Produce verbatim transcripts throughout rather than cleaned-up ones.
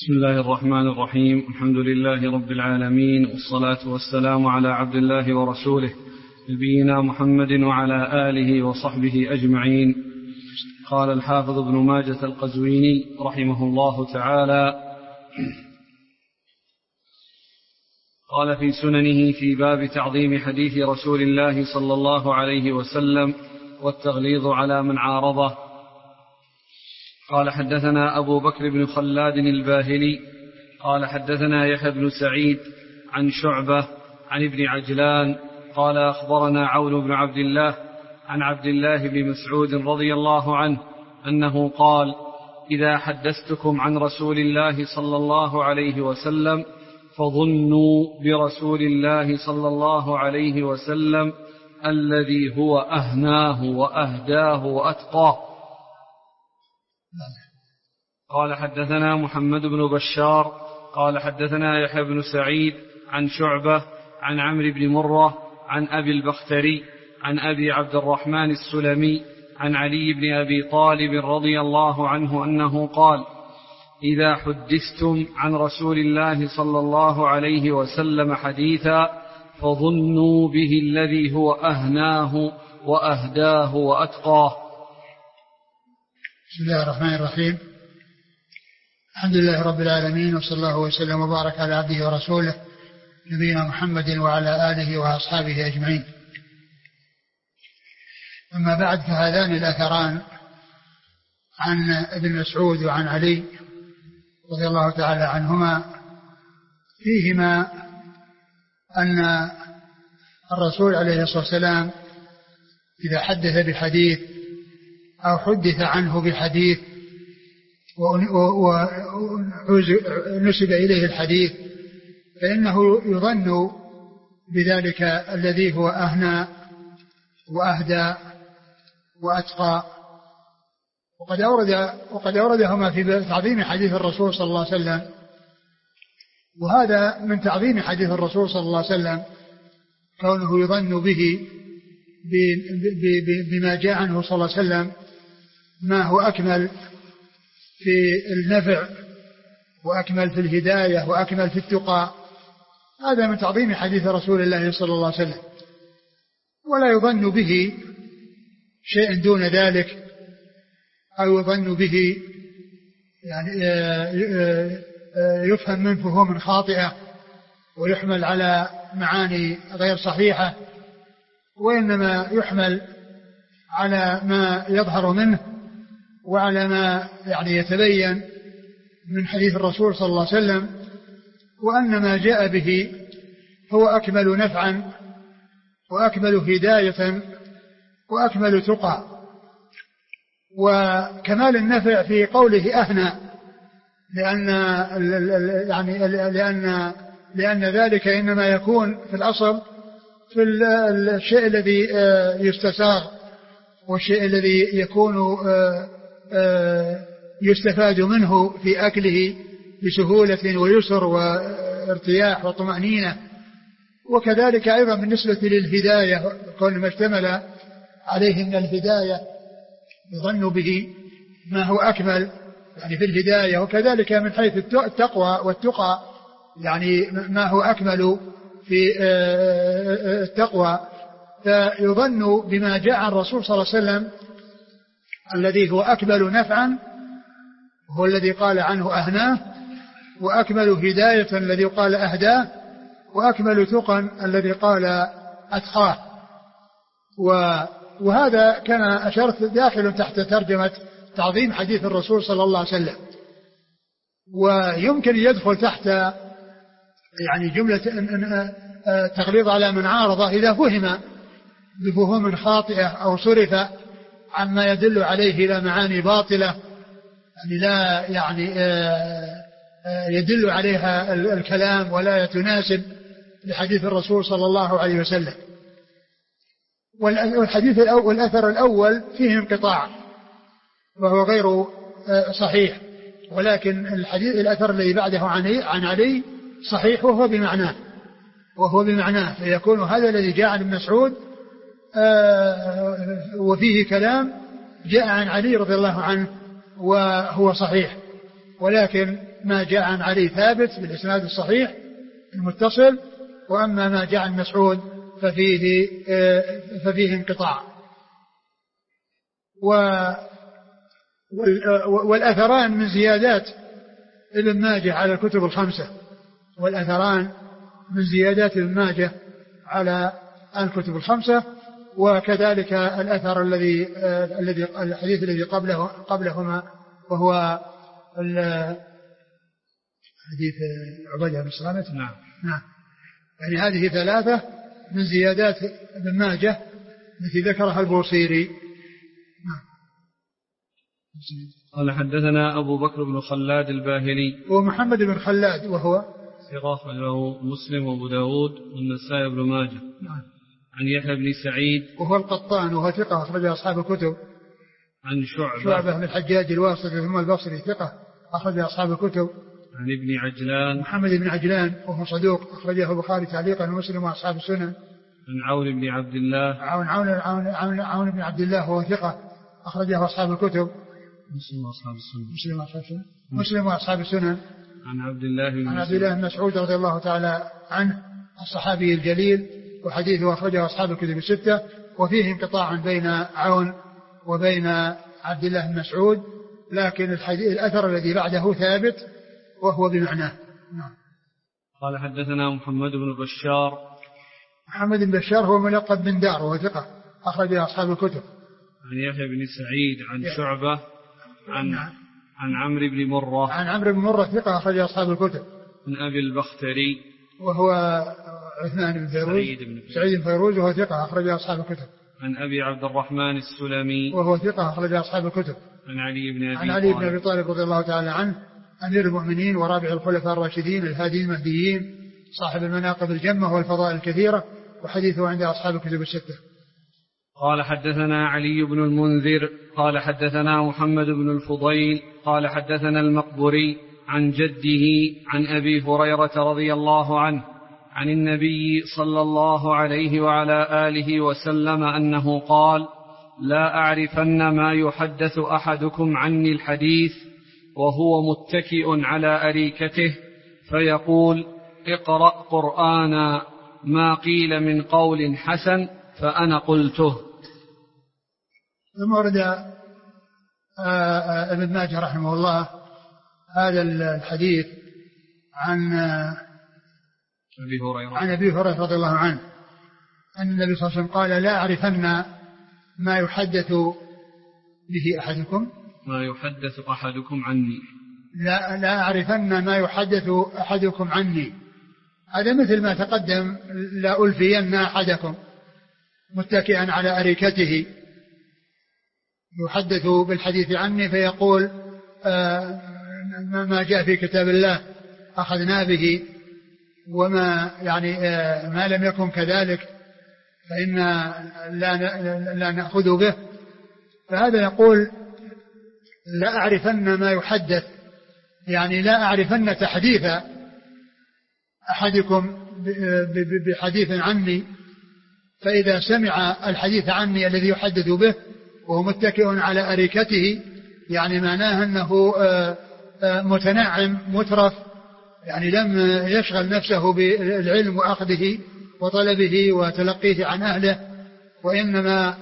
بسم الله الرحمن الرحيم. الحمد لله رب العالمين، والصلاة والسلام على عبد الله ورسوله نبينا محمد وعلى آله وصحبه أجمعين. قال الحافظ ابن ماجة القزويني رحمه الله تعالى: قال في سننه في باب تعظيم حديث رسول الله صلى الله عليه وسلم والتغليظ على من عارضه. قال حدثنا أبو بكر بن خلاد الباهلي قال حدثنا يحيى بن سعيد عن شعبة عن ابن عجلان قال أخبرنا عون بن عبد الله عن عبد الله بن مسعود رضي الله عنه أنه قال: إذا حدثتكم عن رسول الله صلى الله عليه وسلم فظنوا برسول الله صلى الله عليه وسلم الذي هو أهناه وأهداه وأتقاه. قال حدثنا محمد بن بشار قال حدثنا يحيى بن سعيد عن شعبة عن عمرو بن مرة عن أبي البختري عن أبي عبد الرحمن السلمي عن علي بن أبي طالب رضي الله عنه أنه قال: إذا حدثتم عن رسول الله صلى الله عليه وسلم حديثا فظنوا به الذي هو أهناه وأهداه وأتقاه. بسم الله الرحمن الرحيم. الحمد لله رب العالمين، وصلى الله وسلم وبارك على عبده ورسوله نبينا محمد وعلى آله وأصحابه أجمعين. أما بعد، فهذان الأثران عن ابن مسعود وعن علي رضي الله تعالى عنهما فيهما أن الرسول عليه الصلاة والسلام إذا حدث بحديث أو حدث عنه بحديث ونسب إليه الحديث فإنه يظن بذلك الذي هو أهنى وأهدى وأتقى. وقد أورد وقد أوردهما في تعظيم حديث الرسول صلى الله عليه وسلم، وهذا من تعظيم حديث الرسول صلى الله عليه وسلم كونه يظن به بما جاء عنه صلى الله عليه وسلم ما هو أكمل في النفع وأكمل في الهداية وأكمل في التقى. هذا من تعظيم حديث رسول الله صلى الله عليه وسلم، ولا يظن به شيء دون ذلك، أو يظن به يعني يفهم من فهوم خاطئة ويحمل على معاني غير صحيحة، وإنما يحمل على ما يظهر منه وعلى ما يعني يتبين من حديث الرسول صلى الله عليه وسلم، وأن ما جاء به هو أكمل نفعا وأكمل هداية وأكمل تقى. وكمال النفع في قوله أهنى، لأن يعني لأن لأن ذلك إنما يكون في الأصل في الشيء الذي يستساغ والشيء الذي يكون يستفاد منه في أكله بسهولة ويسر وارتياح وطمأنينة. وكذلك أيضا بالنسبة للهداية، كل ما اشتمل عليه من الهداية يظن به ما هو أكمل يعني في الهداية، وكذلك من حيث التقوى والتقى يعني ما هو أكمل في التقوى. فيظن بما جاء عن الرسول صلى الله عليه وسلم الذي هو أكمل نفعا هو الذي قال عنه أهناه، وأكمل هداية الذي قال أهداه، وأكمل تقى الذي قال أتقاه. وهذا كان أشرت داخل تحت ترجمة تعظيم حديث الرسول صلى الله عليه وسلم، ويمكن يدخل تحت يعني جملة تغليظ على من عارضه إذا فهم بفهوم خاطئة أو صرف عما يدل عليه إلى معاني باطلة يعني لا يعني يدل عليها الكلام ولا يتناسب لحديث الرسول صلى الله عليه وسلم. والحديث الأول والأثر الأول فيه انقطاع وهو غير صحيح، ولكن الحديث الأثر الذي بعده عن علي صحيح وهو بمعناه وهو بمعناه فيكون هذا الذي جاء عن ابن مسعود وفيه كلام جاء عن علي رضي الله عنه وهو صحيح، ولكن ما جاء عن علي ثابت بالإسناد الصحيح المتصل، وأما ما جاء عن مسعود ففيه, ففيه انقطاع. والأثران من زيادات ابن ماجه على الكتب الخمسة، والأثران من زيادات ابن ماجه على الكتب الخمسة، وكذلك الأثر الذي الذي الحديث الذي قبله قبلهما وهو حديث عبادة بن الصامت. نعم نعم. يعني هذه ثلاثة من زيادات ابن ماجه التي ذكرها البوصيري. نعم. قال حدثنا أبو بكر بن خلاد الباهلي ومحمد بن خلاد وهو ثقة له مسلم وأبو داود والنسائي بن ماجه. نعم. عن يحيى بن سعيد وهو القطان وهو ثقة أخرج أصحاب الكتب. عن شعبة شعبة بن الحجاج الواسطي ثم البصري ثقة أخرج أصحاب الكتب. عن ابن عجلان محمد بن عجلان وهو صدوق أخرجه البخاري تعليقا ومسلم وأصحاب السنن. عن عون بن عبد الله عون عون عون عون, عون بن عبد الله وهو ثقة أخرجه أصحاب الكتب. مسلم وأصحاب السنن. مسلم وأصحاب السنن. مسلم وأصحاب السنن. عن عبد الله بن عن عبد الله بن مسعود رضي الله تعالى عنه الصحابي الجليل، وحديثه أخرجه أصحاب الكتب الستة، وفيه انقطاع بين عون وبين عبد الله بن مسعود، لكن الحديث الأثر الذي بعده ثابت وهو بمعناه. نعم. قال حدثنا محمد بن بشار. محمد بن بشار هو ملقب بن دار وهو ثقة أخرج أصحاب الكتب. عن يحيى بن سعيد عن شعبة عن نعم. عن عمرو بن مرة عن عمرو بن مرة ثقة أخرج أصحاب الكتب. عن أبي البختري وهو عثمان بن فيروز سعيد بن سعيد بن فيروز وهو ثقة أخرج أصحاب الكتب. عن أبي عبد الرحمن السلمي وهو ثقة أخرج أصحاب الكتب. عن علي بن أبي عن علي بن أبي طالب رضي الله تعالى عنه أمير المؤمنين ورابع الخلفاء الراشدين الهادي المهديين صاحب المناقب الجمة والفضائل الكثيرة، وحديثه عند أصحاب الكتب الستة. قال حدثنا علي بن المنذر قال حدثنا محمد بن الفضيل قال حدثنا المقبري عن جده عن أبي هريرة رضي الله عنه عن النبي صلى الله عليه وعلى آله وسلم أنه قال: لا أعرفن ما يحدث أحدكم عني الحديث وهو متكئ على أريكته فيقول: اقرأ قرآنا ما قيل من قول حسن فأنا قلته. ثم ورد ابن ماجه رحمه الله هذا الحديث عن أبي هريرة عن أبي هريرة رضي الله عنه أن النبي صلى الله عليه وسلم قال: لا أعرفن ما يحدث به أحدكم ما يحدث أحدكم عني لا, لا أعرفن ما يحدث أحدكم عني. هذا مثل ما تقدم: لا ألفين أحدكم متكئا على أريكته، يحدث بالحديث عني فيقول آه ما جاء في كتاب الله أخذنا به، وما يعني آه ما لم يكن كذلك فإنا لا, لا نأخذ به. فهذا يقول: لا أعرفن ما يحدث، يعني لا أعرفن تحديث أحدكم بحديث عني، فإذا سمع الحديث عني الذي يحدث به وهو متكئ على أريكته يعني معناه أنه متنعم مترف، يعني لم يشغل نفسه بالعلم وأخذه وطلبه وتلقيه عن أهله، وإنما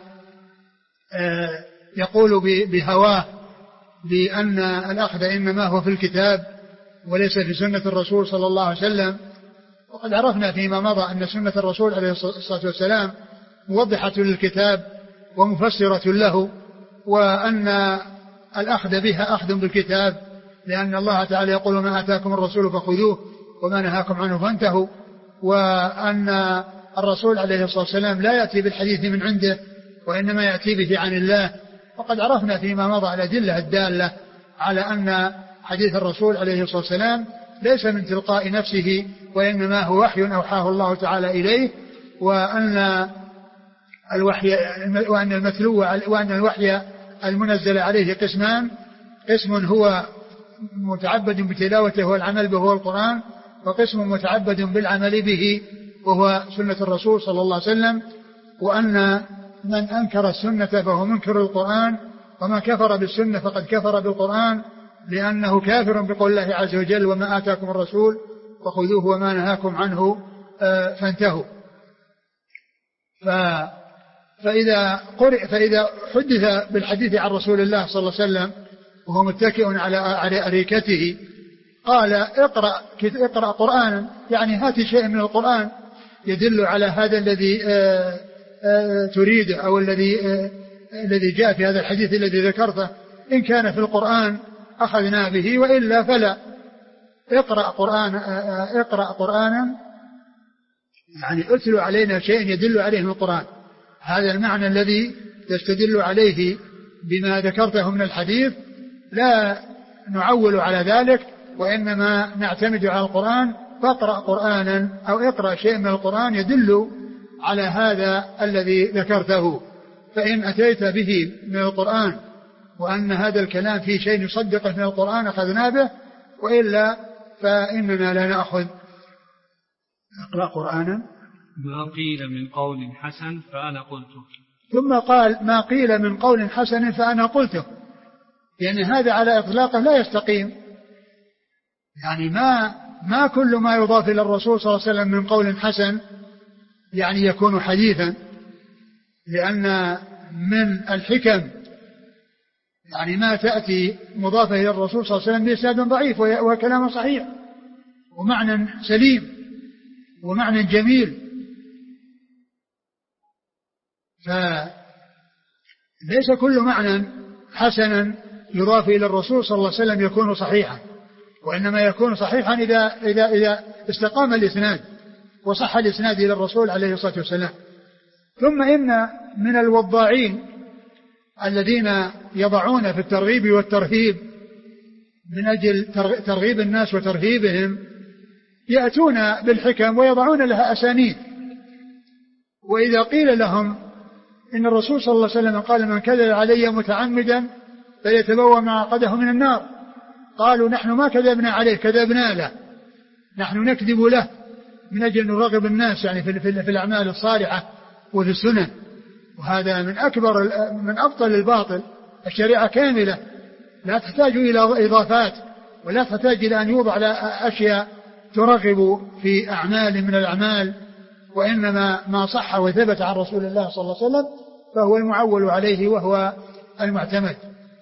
يقول بهواه بأن الأخذ إنما هو في الكتاب وليس في سنة الرسول صلى الله عليه وسلم. وقد عرفنا فيما مضى أن سنة الرسول عليه الصلاة والسلام موضحة للكتاب ومفسرة له، وأن الأخذ بها أخذ بالكتاب، لأن الله تعالى يقول: ما آتاكم الرسول فخذوه وما نهاكم عنه فانتهوا. وأن الرسول عليه الصلاة والسلام لا يأتي بالحديث من عنده وإنما يأتي به عن الله. وقد عرفنا فيما مضى الأدلة الدالة على أن حديث الرسول عليه الصلاة والسلام ليس من تلقاء نفسه وإنما هو وحي أوحاه الله تعالى إليه، وأن الوحي وأن المتلو وأن الوحي المنزل عليه قسمان: قسم هو متعبد بتلاوته والعمل به هو القرآن، وقسم متعبد بالعمل به وهو سنة الرسول صلى الله عليه وسلم. وأن من أنكر السنة فهو منكر القرآن، وما كفر بالسنة فقد كفر بالقرآن، لأنه كافر بقول الله عز وجل وما آتاكم الرسول فخذوه وما نهاكم عنه فانتهوا. فإذا, قرئ فإذا حدث بالحديث عن رسول الله صلى الله عليه وسلم وهو متكئ على على أريكته قال اقرأ, اقرأ قرآنا، يعني هات شيء من القرآن يدل على هذا الذي آآ آآ تريده أو الذي الذي جاء في هذا الحديث الذي ذكرته. إن كان في القرآن أخذنا به وإلا فلا. اقرأ قرآن اقرأ قرآنا يعني اتل علينا شيء يدل عليه من القرآن. هذا المعنى الذي يستدل عليه بما ذكرته من الحديث، لا نعول على ذلك وإنما نعتمد على القرآن. فاقرأ قرآنا أو اقرأ شيء من القرآن يدل على هذا الذي ذكرته. فإن أتيت به من القرآن وأن هذا الكلام فيه شيء يصدقه من القرآن أخذنا به، وإلا فإننا لا نأخذ. اقرأ قرآنا ما قيل من قول حسن فأنا قلته. ثم قال ما قيل من قول حسن فأنا قلته، يعني هذا على إطلاقه لا يستقيم. يعني ما ما كل ما يضاف إلى الرسول صلى الله عليه وسلم من قول حسن يعني يكون حديثا، لأن من الحكم يعني ما تأتي مضافة إلى الرسول صلى الله عليه وسلم بإسناد ضعيف وكلام صحيح ومعنى سليم ومعنى جميل. فليس كل معنى حسنا يضاف إلى الرسول صلى الله عليه وسلم يكون صحيحا، وإنما يكون صحيحا إذا, إذا, إذا استقام الإسناد وصح الإسناد إلى الرسول عليه الصلاة والسلام. ثم إن من الوضاعين الذين يضعون في الترغيب والترهيب من أجل ترغيب الناس وترهيبهم يأتون بالحكم ويضعون لها أسانيد. وإذا قيل لهم إن الرسول صلى الله عليه وسلم قال من كذب علي متعمدا فليتبوأ مقعده من النار، قالوا نحن ما كذبنا عليه، كذبنا له، نحن نكذب له من أجل نرغب الناس يعني في, في, في الأعمال الصالحة وفي السنن. وهذا من أكبر من أبطل الباطل. الشريعة كاملة لا تحتاج إلى إضافات ولا تحتاج إلى أن يوضع على أشياء ترغب في أعمال من الأعمال، وإنما ما صح وثبت عن رسول الله صلى الله عليه وسلم فهو المعول عليه وهو المعتمد.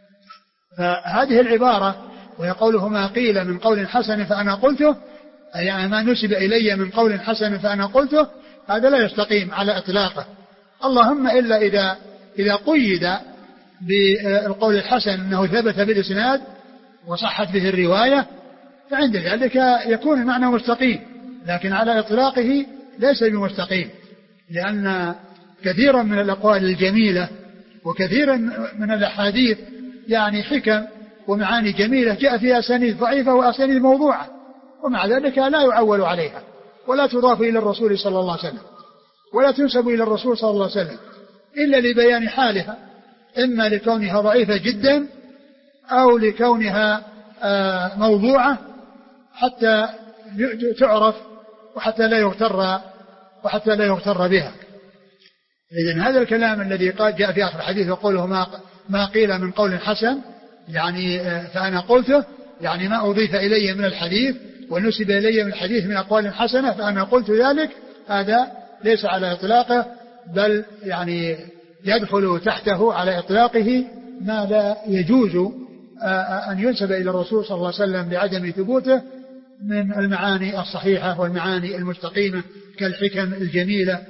فهذه العبارة وهي قوله ما قيل من قول حسن فأنا قلته، يعني ما نسب إلي من قول حسن فأنا قلته، هذا لا يستقيم على إطلاقه. اللهم إلا إذا إذا قيد بالقول الحسن أنه ثبت بالإسناد وصحت به الرواية فعند ذلك يكون المعنى مستقيم، لكن على إطلاقه ليس بمستقيم، لأن كثيرا من الأقوال الجميلة وكثيرا من الأحاديث يعني حكم ومعاني جميلة جاء فيها أسانيد ضعيفة وأسانيد موضوعة، ومع ذلك لا يعول عليها ولا تضاف إلى الرسول صلى الله عليه وسلم ولا تنسب إلى الرسول صلى الله عليه وسلم إلا لبيان حالها، إما لكونها ضعيفة جدا أو لكونها موضوعة حتى تعرف وحتى لا يغتر وحتى لا يغتر بها. إذن هذا الكلام الذي قال جاء في آخر الحديث وقوله ما ما قيل من قول حسن يعني فأنا قلته، يعني ما أضيف إلي من الحديث ونسب إلي من الحديث من أقوال حسنة فأنا قلت ذلك، هذا ليس على إطلاقه، بل يعني يدخل تحته على إطلاقه ما لا يجوز أن ينسب إلى الرسول صلى الله عليه وسلم لعدم ثبوته من المعاني الصحيحة والمعاني المستقيمة كالحكم الجميلة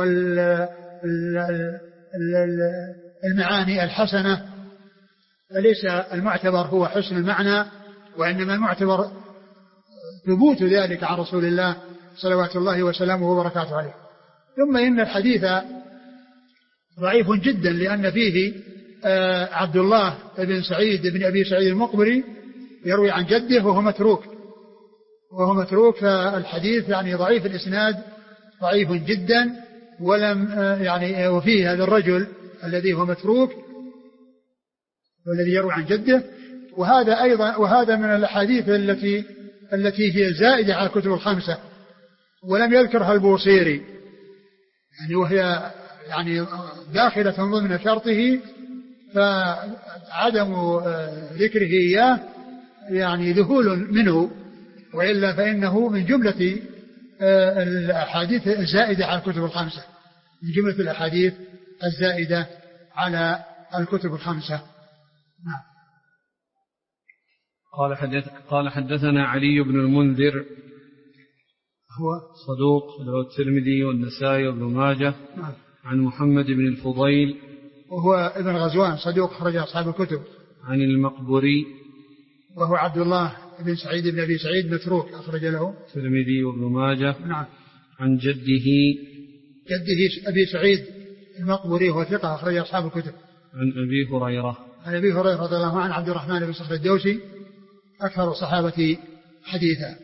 والمعاني الحسنة. فليس المعتبر هو حسن المعنى، وإنما المعتبر ثبوت ذلك عن رسول الله صلوات الله وسلامه وبركاته عليه. ثم إن الحديث ضعيف جدا لأن فيه عبد الله بن سعيد بن أبي سعيد المقبري يروي عن جده وهو متروك وهو متروك فالحديث يعني ضعيف الإسناد ضعيف جدا، ولم يعني وفيه هذا الرجل الذي هو متروك والذي يروي عن جده. وهذا أيضا وهذا من الأحاديث التي التي هي زائدة على الكتب الخمسة ولم يذكرها البوصيري، يعني وهي يعني داخلة ضمن شرطه، فعدم ذكره إياه يعني ذهول منه، وإلا فإنه من جملة الأحاديث الزائدة على الكتب الخمسة، من جملة الأحاديث الزائدة على الكتب الخمسة. نعم. قال حدث قال حدثنا علي بن المنذر هو صدوق له الترمذي والنسائي وابن ماجه. نعم. عن محمد بن الفضيل وهو ابن غزوان صدوق أخرج أصحاب الكتب. عن المقبري وهو عبد الله بن سعيد بن أبي سعيد متروك أخرج له الترمذي وابن ماجه. نعم. عن جده جده أبي سعيد المقبري هو ثقة أخرج أصحاب الكتب. عن أبي هريرة عن أبي هريرة رضي الله عنه عبد الرحمن بن صخر الدوسي أكثر الصحابة حديثا.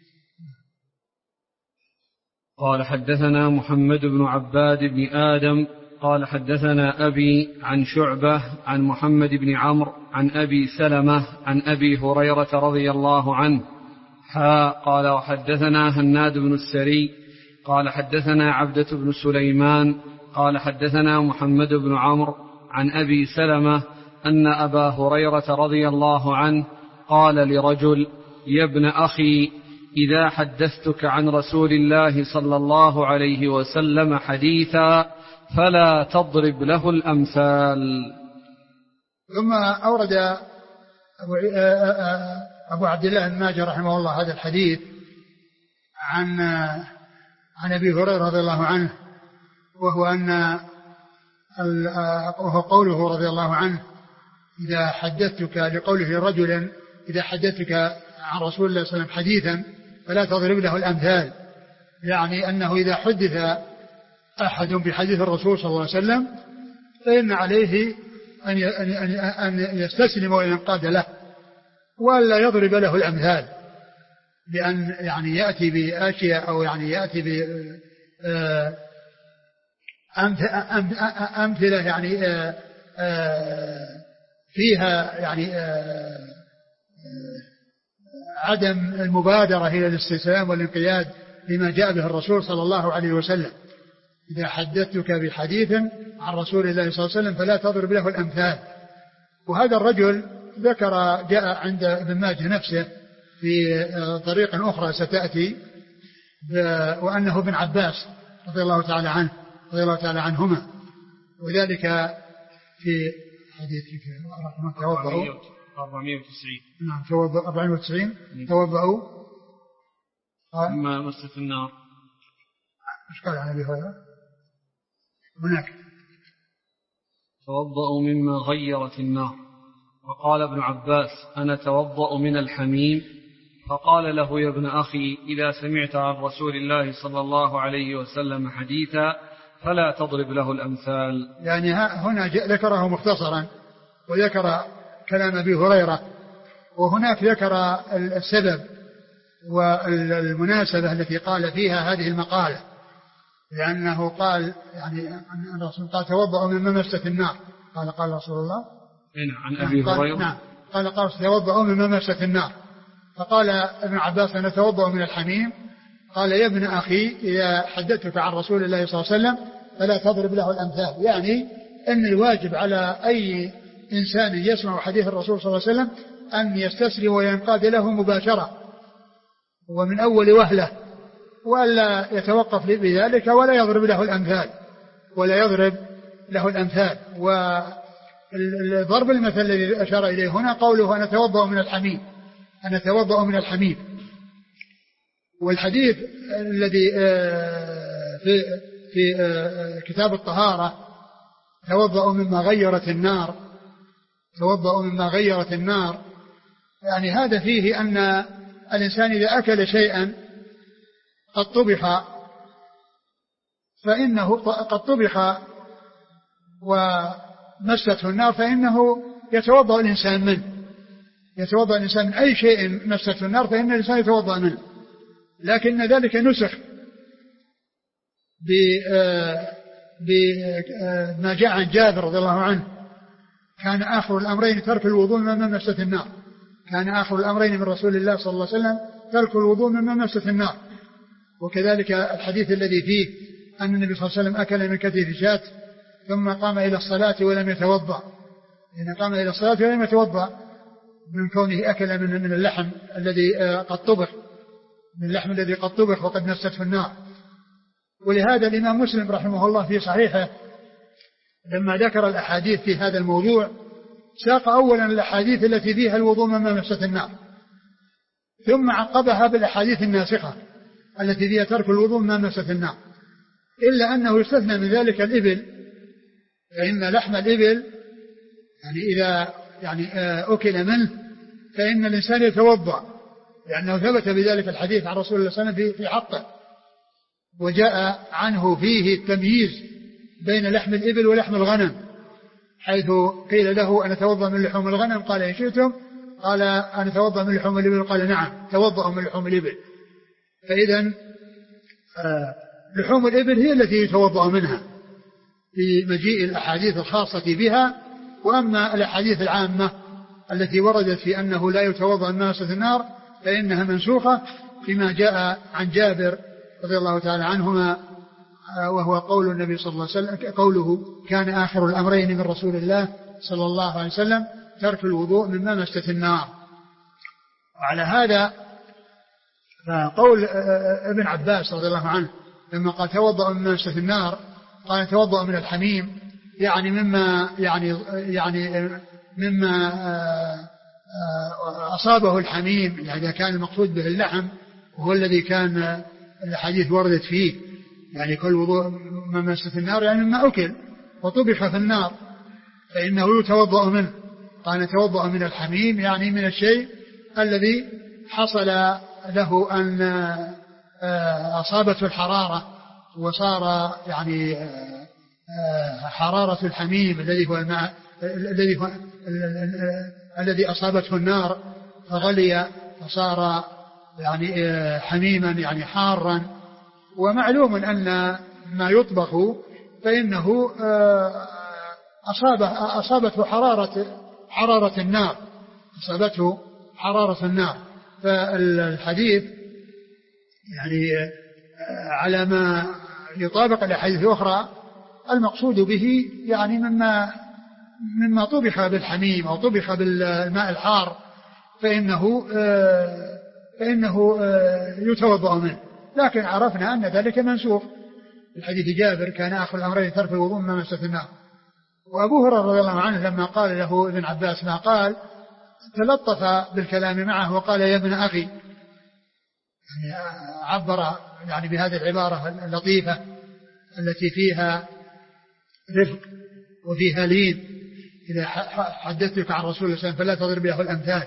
قال حدثنا محمد بن عباد بن آدم قال حدثنا أبي عن شعبة عن محمد بن عمرو عن أبي سلمة عن أبي هريرة رضي الله عنه حا قال وحدثنا هناد بن السري قال حدثنا عبدة بن سليمان قال حدثنا محمد بن عمرو عن أبي سلمة أن أبا هريرة رضي الله عنه قال لرجل يا ابن أخي إذا حدثتك عن رسول الله صلى الله عليه وسلم حديثا فلا تضرب له الأمثال. ثم أورد أبو عبد الله بن ماجه رحمه الله هذا الحديث عن عن أبي هريرة رضي الله عنه، وهو أن وهو قوله رضي الله عنه إذا حدثتك لقوله رجلا إذا حدثتك عن رسول الله صلى الله عليه وسلم حديثا فلا تضرب له الأمثال، يعني أنه إذا حدث أحد بحديث الرسول صلى الله عليه وسلم فإن عليه أن أن يستسلم وينقاد له ولا يضرب له الأمثال، بأن يعني يأتي بأشياء أو يعني يأتي ب أمثلة يعني فيها يعني عدم المبادرة إلى الاستسلام والانقياد لما جاء به الرسول صلى الله عليه وسلم. إذا حدثتك بحديث عن رسول الله صلى الله عليه وسلم فلا تضرب له الأمثال. وهذا الرجل ذكر جاء عند ابن ماجه نفسه في طريق أخرى ستأتي وأنه ابن عباس رضي الله تعالى عنه رضي الله تعالى عنهما، وذلك في حديث توضأوا أربعمائة وتسعين نعم توضأوا أربعمائة وتسعين توضأوا مما مست النار. ايش قال عن ابي هريره هناك؟ توضأوا مما غيرت النار. وقال ابن عباس أنا توضأ من الحميم، فقال له يا ابن أخي إذا سمعت عن رسول الله صلى الله عليه وسلم حديثا فلا تضرب له الأمثال. يعني هنا ذكره مختصرا وذكر كلام أبي هريرة، وهناك ذكر السبب والمناسبة التي قال فيها هذه المقالة، لأنه قال يعني أن الرسول قال توضأوا مما مست النار، قال قال رسول الله عن أبي هريرة نعم قال قال توضأوا مما مست النار، فقال ابن عباس أنا توضأ من الحميم، قال يا ابن أخي إذا حدثتك عن رسول الله صلى الله عليه وسلم فلا تضرب له الأمثال، يعني أن الواجب على أي إنسان يسمع حديث الرسول صلى الله عليه وسلم أن يستسلم وينقاد له مباشرة ومن أول وهلة، وألا يتوقف بذلك ولا يضرب له الأمثال ولا يضرب له الأمثال. والضرب المثل الذي أشار إليه هنا قوله أنا توضأ من الحميم، أنا توضأ من الحميم. والحديث الذي في في كتاب الطهارة توضأ مما غيرت النار، توضأ مما غيرت النار، يعني هذا فيه أن الإنسان إذا أكل شيئا قد طبخ فإنه قد طبخ ومسته النار فإنه يتوضأ الإنسان منه، يتوضأ الإنسان من أي شيء مسته النار فإن الإنسان يتوضأ منه، لكن ذلك نسخ بما جاء عن جابر رضي الله عنه كان آخر الأمرين ترك الوضوء مما مست النار، كان آخر الأمرين من رسول الله صلى الله عليه وسلم ترك الوضوء مما مست النار. وكذلك الحديث الذي فيه أن النبي صلى الله عليه وسلم أكل من كتف شاة ثم قام إلى الصلاة ولم يتوضأ، إن قام إلى الصلاة ولم يتوضأ، من كونه أكل من من اللحم الذي قد طبخ، من اللحم الذي قد طبخ وقد نسته النار. ولهذا الإمام مسلم رحمه الله في صحيحه لما ذكر الأحاديث في هذا الموضوع ساق أولا الأحاديث التي فيها الوضوء مما مسته النار، ثم عقبها بالأحاديث الناسخة التي فيها ترك الوضوء مما مسته النار، إلا أنه يستثنى من ذلك الإبل، فإن لحم الإبل يعني إذا يعني أكل منه فإن الإنسان يتوضأ، لأنه ثبت بذلك الحديث عن رسول الله صلى الله عليه وسلم في حقه، وجاء عنه فيه التمييز بين لحم الإبل ولحم الغنم، حيث قيل له أنا أتوضأ من لحوم الغنم قال إن شئتم، قال أنا أتوضأ من لحوم الإبل قال نعم توضأ من لحوم الإبل. فإذا لحوم الإبل هي التي يتوضأ منها في مجيء الأحاديث الخاصة بها، وأما الأحاديث العامة التي وردت في أنه لا يتوضأ من مسة النار فإنها منسوخة فيما جاء عن جابر رضي الله تعالى عنهما، وهو قول النبي صلى الله عليه وسلم، قوله كان آخر الأمرين من رسول الله صلى الله عليه وسلم ترك الوضوء مما مسته النار. وعلى هذا فقول ابن عباس رضي الله عنه لما قال توضأ مما مسته النار قال توضأ من الحميم، يعني مما يعني يعني مما أصابه الحميم، يعني إذا كان المقصود به اللحم وهو الذي كان الحديث وردت فيه، يعني كل وضوء مما مسته النار يعني مما أكل وطبخ في النار فإنه يتوضأ منه. قال نتوضأ من الحميم يعني من الشيء الذي حصل له أن أصابته الحرارة وصار يعني حرارة الحميم الذي هو الماء الذي هو الذي أصابته النار فغلي فصار يعني حميما يعني حارا. ومعلوم أن ما يطبخ فإنه أصابه أصابته حرارة حرارة النار أصابته حرارة النار. فالحديث يعني على ما يطابق الأحاديث الأخرى المقصود به يعني مما مما طبخ بالحميم أو طبخ بالماء الحار فإنه فإنه يتوضأ منه. لكن عرفنا أن ذلك منسوخ في حديث جابر كان آخر الأمرين ترك الوضوء مما مسته النار. وأبو هريرة رضي الله عنه لما قال له ابن عباس ما قال تلطف بالكلام معه وقال يا ابن أخي، يعني عبر يعني بهذه العبارة اللطيفة التي فيها رفق وفيها لين، إذا حدثتك عن رسول الله صلى الله عليه وسلم فلا تضرب له الأمثال.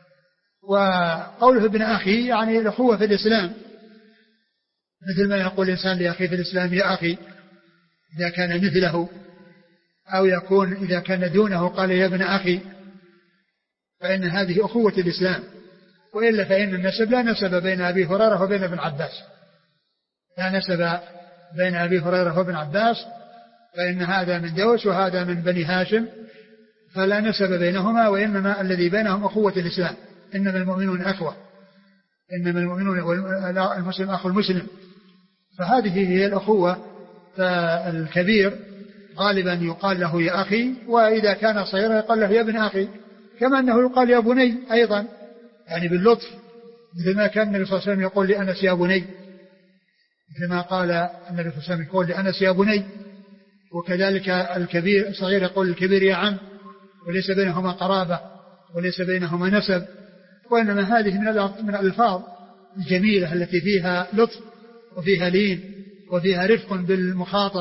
وقوله ابن أخي يعني الأخوة في الإسلام، مثل ما يقول الإنسان لأخيه في الإسلام يا أخي إذا كان مثله، أو يكون إذا كان دونه قال يا ابن أخي، فإن هذه أخوة الإسلام. وإلا فإن النسب لا نسب بين أبي هريرة وبين ابن عباس، لا نسب بين أبي هريرة وابن عباس، فإن هذا من دوس وهذا من بني هاشم، فلا نسب بينهما، وإنما الذي بينهم أخوة الإسلام. إنما المؤمنون أخوة، إنما المؤمنون المسلم أخو المسلم، فهذه هي الأخوة. فالكبير غالبا يقال له يا أخي، وإذا كان صغيرا يقال له يا ابن أخي، كما أنه يقال يا بني أيضا يعني باللطف، مثل ما كان النبي صلى الله عليه وسلم يقول لأنس يا بني، مثل ما قال النبي صلى الله عليه وسلم يقول لأنس يا بني. وكذلك الكبير الصغير يقول الكبير يا عم، وليس بينهما قرابة وليس بينهما نسب، وإنما هذه من الألفاظ الجميلة التي فيها لطف وفيها لين وفيها رفق بالمخاطب.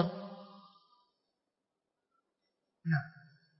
نعم.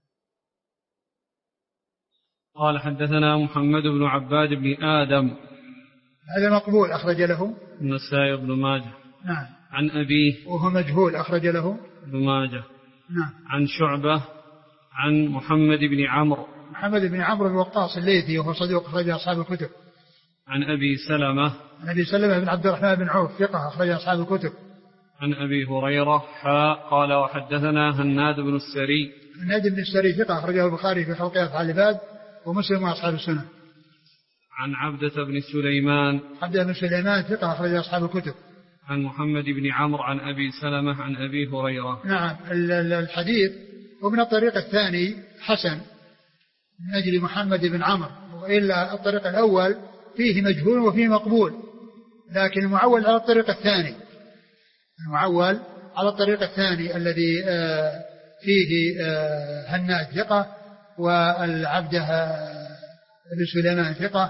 قال حدثنا محمد بن عباد بن آدم، هذا مقبول أخرج له النسائي بن ماجه. نعم. عن أبيه وهو مجهول أخرج له ابن ماجه. نعم. عن شعبة عن محمد بن عمرو محمد بن عمرو بن وقاص الليثي وهو صديق أخرج أصحاب الكتب. عن أبي سلمة عن أبي سلمة بن عبد الرحمن بن عوف ثقة أخرج أصحاب الكتب. عن أبي هريرة حاء قال وحدثنا هناد بن السري هناد بن السري ثقة أخرجه البخاري في خلق أفعال العباد ومسلم وأصحاب السنة. عن عبدة بن سليمان عبدة بن سليمان ثقة أخرج أصحاب الكتب. عن محمد بن عمرو عن أبي سلمة عن أبي هريرة. نعم. الحديث ومن الطريق الثاني حسن من أجل محمد بن عمرو وإلا الطريق الأول فيه مجهول وفيه مقبول، لكن المعول على الطريق الثاني المعول على الطريق الثاني الذي فيه هناد ثقة والعبده بن سليمان ثقة،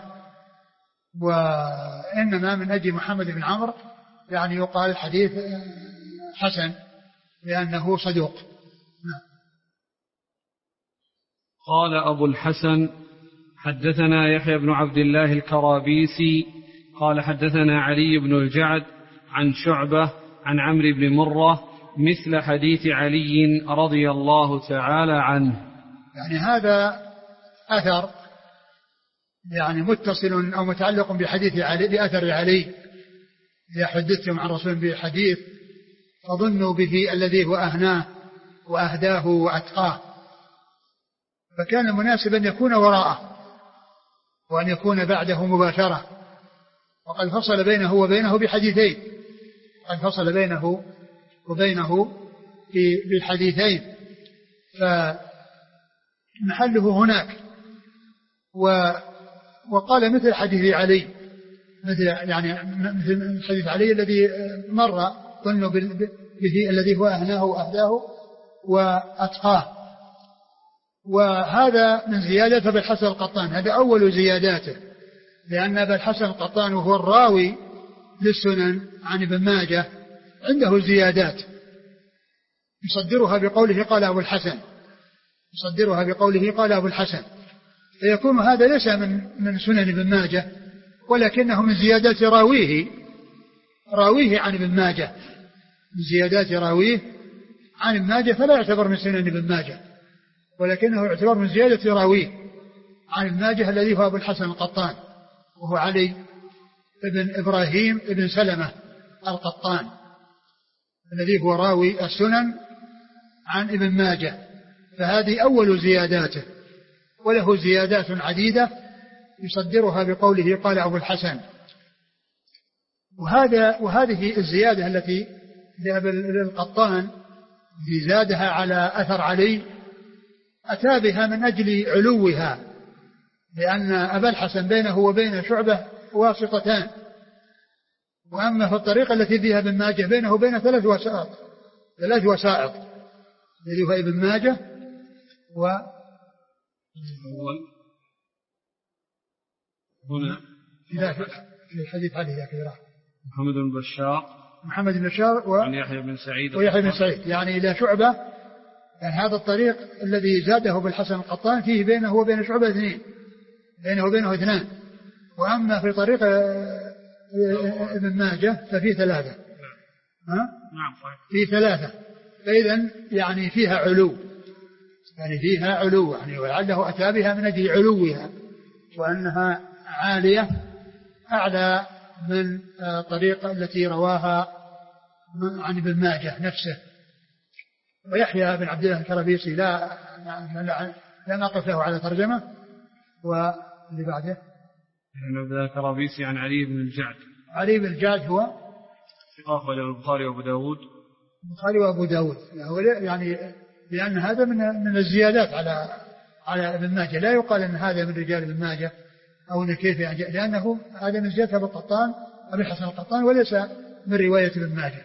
وإنما من أجل محمد بن عمرو يعني يقال حديث حسن لأنه صدوق. قال أبو الحسن حدثنا يحيى بن عبد الله الكرابيسي قال حدثنا علي بن الجعد عن شعبة عن عمرو بن مرة مثل حديث علي رضي الله تعالى عنه. يعني هذا أثر يعني متصل أو متعلق بحديث علي، بأثر علي. إذا حدثتم عن رسول بحديث فظنوا به الذي هو أهناه وأهداه وأتقاه، فكان المناسب أن يكون وراءه وأن يكون بعده مباشرة، وقد فصل بينه وبينه بحديثين قد فصل بينه وبينه بحديثين فمحله هناك. وقال مثل حديث علي، مثل يعني مثل حديث علي الذي مر ظنوا به الذي هو أهناه وأهداه وأتقاه. وهذا من زيادة أبي الحسن القطان، هذا أول زياداته، لأن أبا الحسن القطان وهو الراوي للسنن عن ابن ماجه عنده زيادات يصدرها بقوله قال أبو الحسن يصدرها بقوله قال أبو الحسن، فيكون هذا ليس من من سنن ابن ماجه ولكنه من زيادات راويه راويه عن ابن ماجه من زيادات راويه عن ابن ماجه، فلا يعتبر من سنن ابن ماجه ولكنه يعتبر من زيادة راويه عن ابن ماجه الذي هو أبو الحسن القطان، وهو علي ابن إبراهيم ابن سلمة القطان الذي هو راوي السنن عن ابن ماجه. فهذه أول زياداته، وله زيادات عديدة يصدرها بقوله قال أبو الحسن. وهذا وهذه الزيادة التي لأبي القطان زادها على أثر علي أتى بها من أجل علوها، لأن أبا الحسن بينه وبين شعبة واسطتان، وأما في الطريقة التي فيها ابن ماجه بينه وبين ثلاث وسائط ثلاث وسائط الذي هو ابن ماجه و هنا في حديث علي كذا محمد بن بشار محمد بن بشار و... يحيى بن سعيد ويحيى بن سعيد يعني إلى شعبة. يعني هذا الطريق الذي زاده بالحسن القطان فيه بينه وبين شعبة اثنين بينه وبينه اثنان، وأما في طريق ابن ماجه ففيه ثلاثة ها؟ في ثلاثة، فإذا يعني فيها علو يعني فيها علو يعني ولعله أتى بها من أجل علوها وأنها عالية أعلى من طريقة التي رواها عن ابن ماجه نفسه. ويحيى بن عبد الله الكرابيسي لا لا, لا نقف له على ترجمة. واللي بعده ابن عبد الله الكرابيسي عن علي بن الجعد. علي بن الجعد هو ثقة وله البخاري وأبو داود البخاري وأبو داود، يعني لأن هذا من من الزيادات على على ابن ماجه، لا يقال أن هذا من رجال ابن ماجه أو أن كيف يعني، لأنه هذا من زيادة أبو القطان أبي الحسن القطان وليس من رواية ابن ماجه.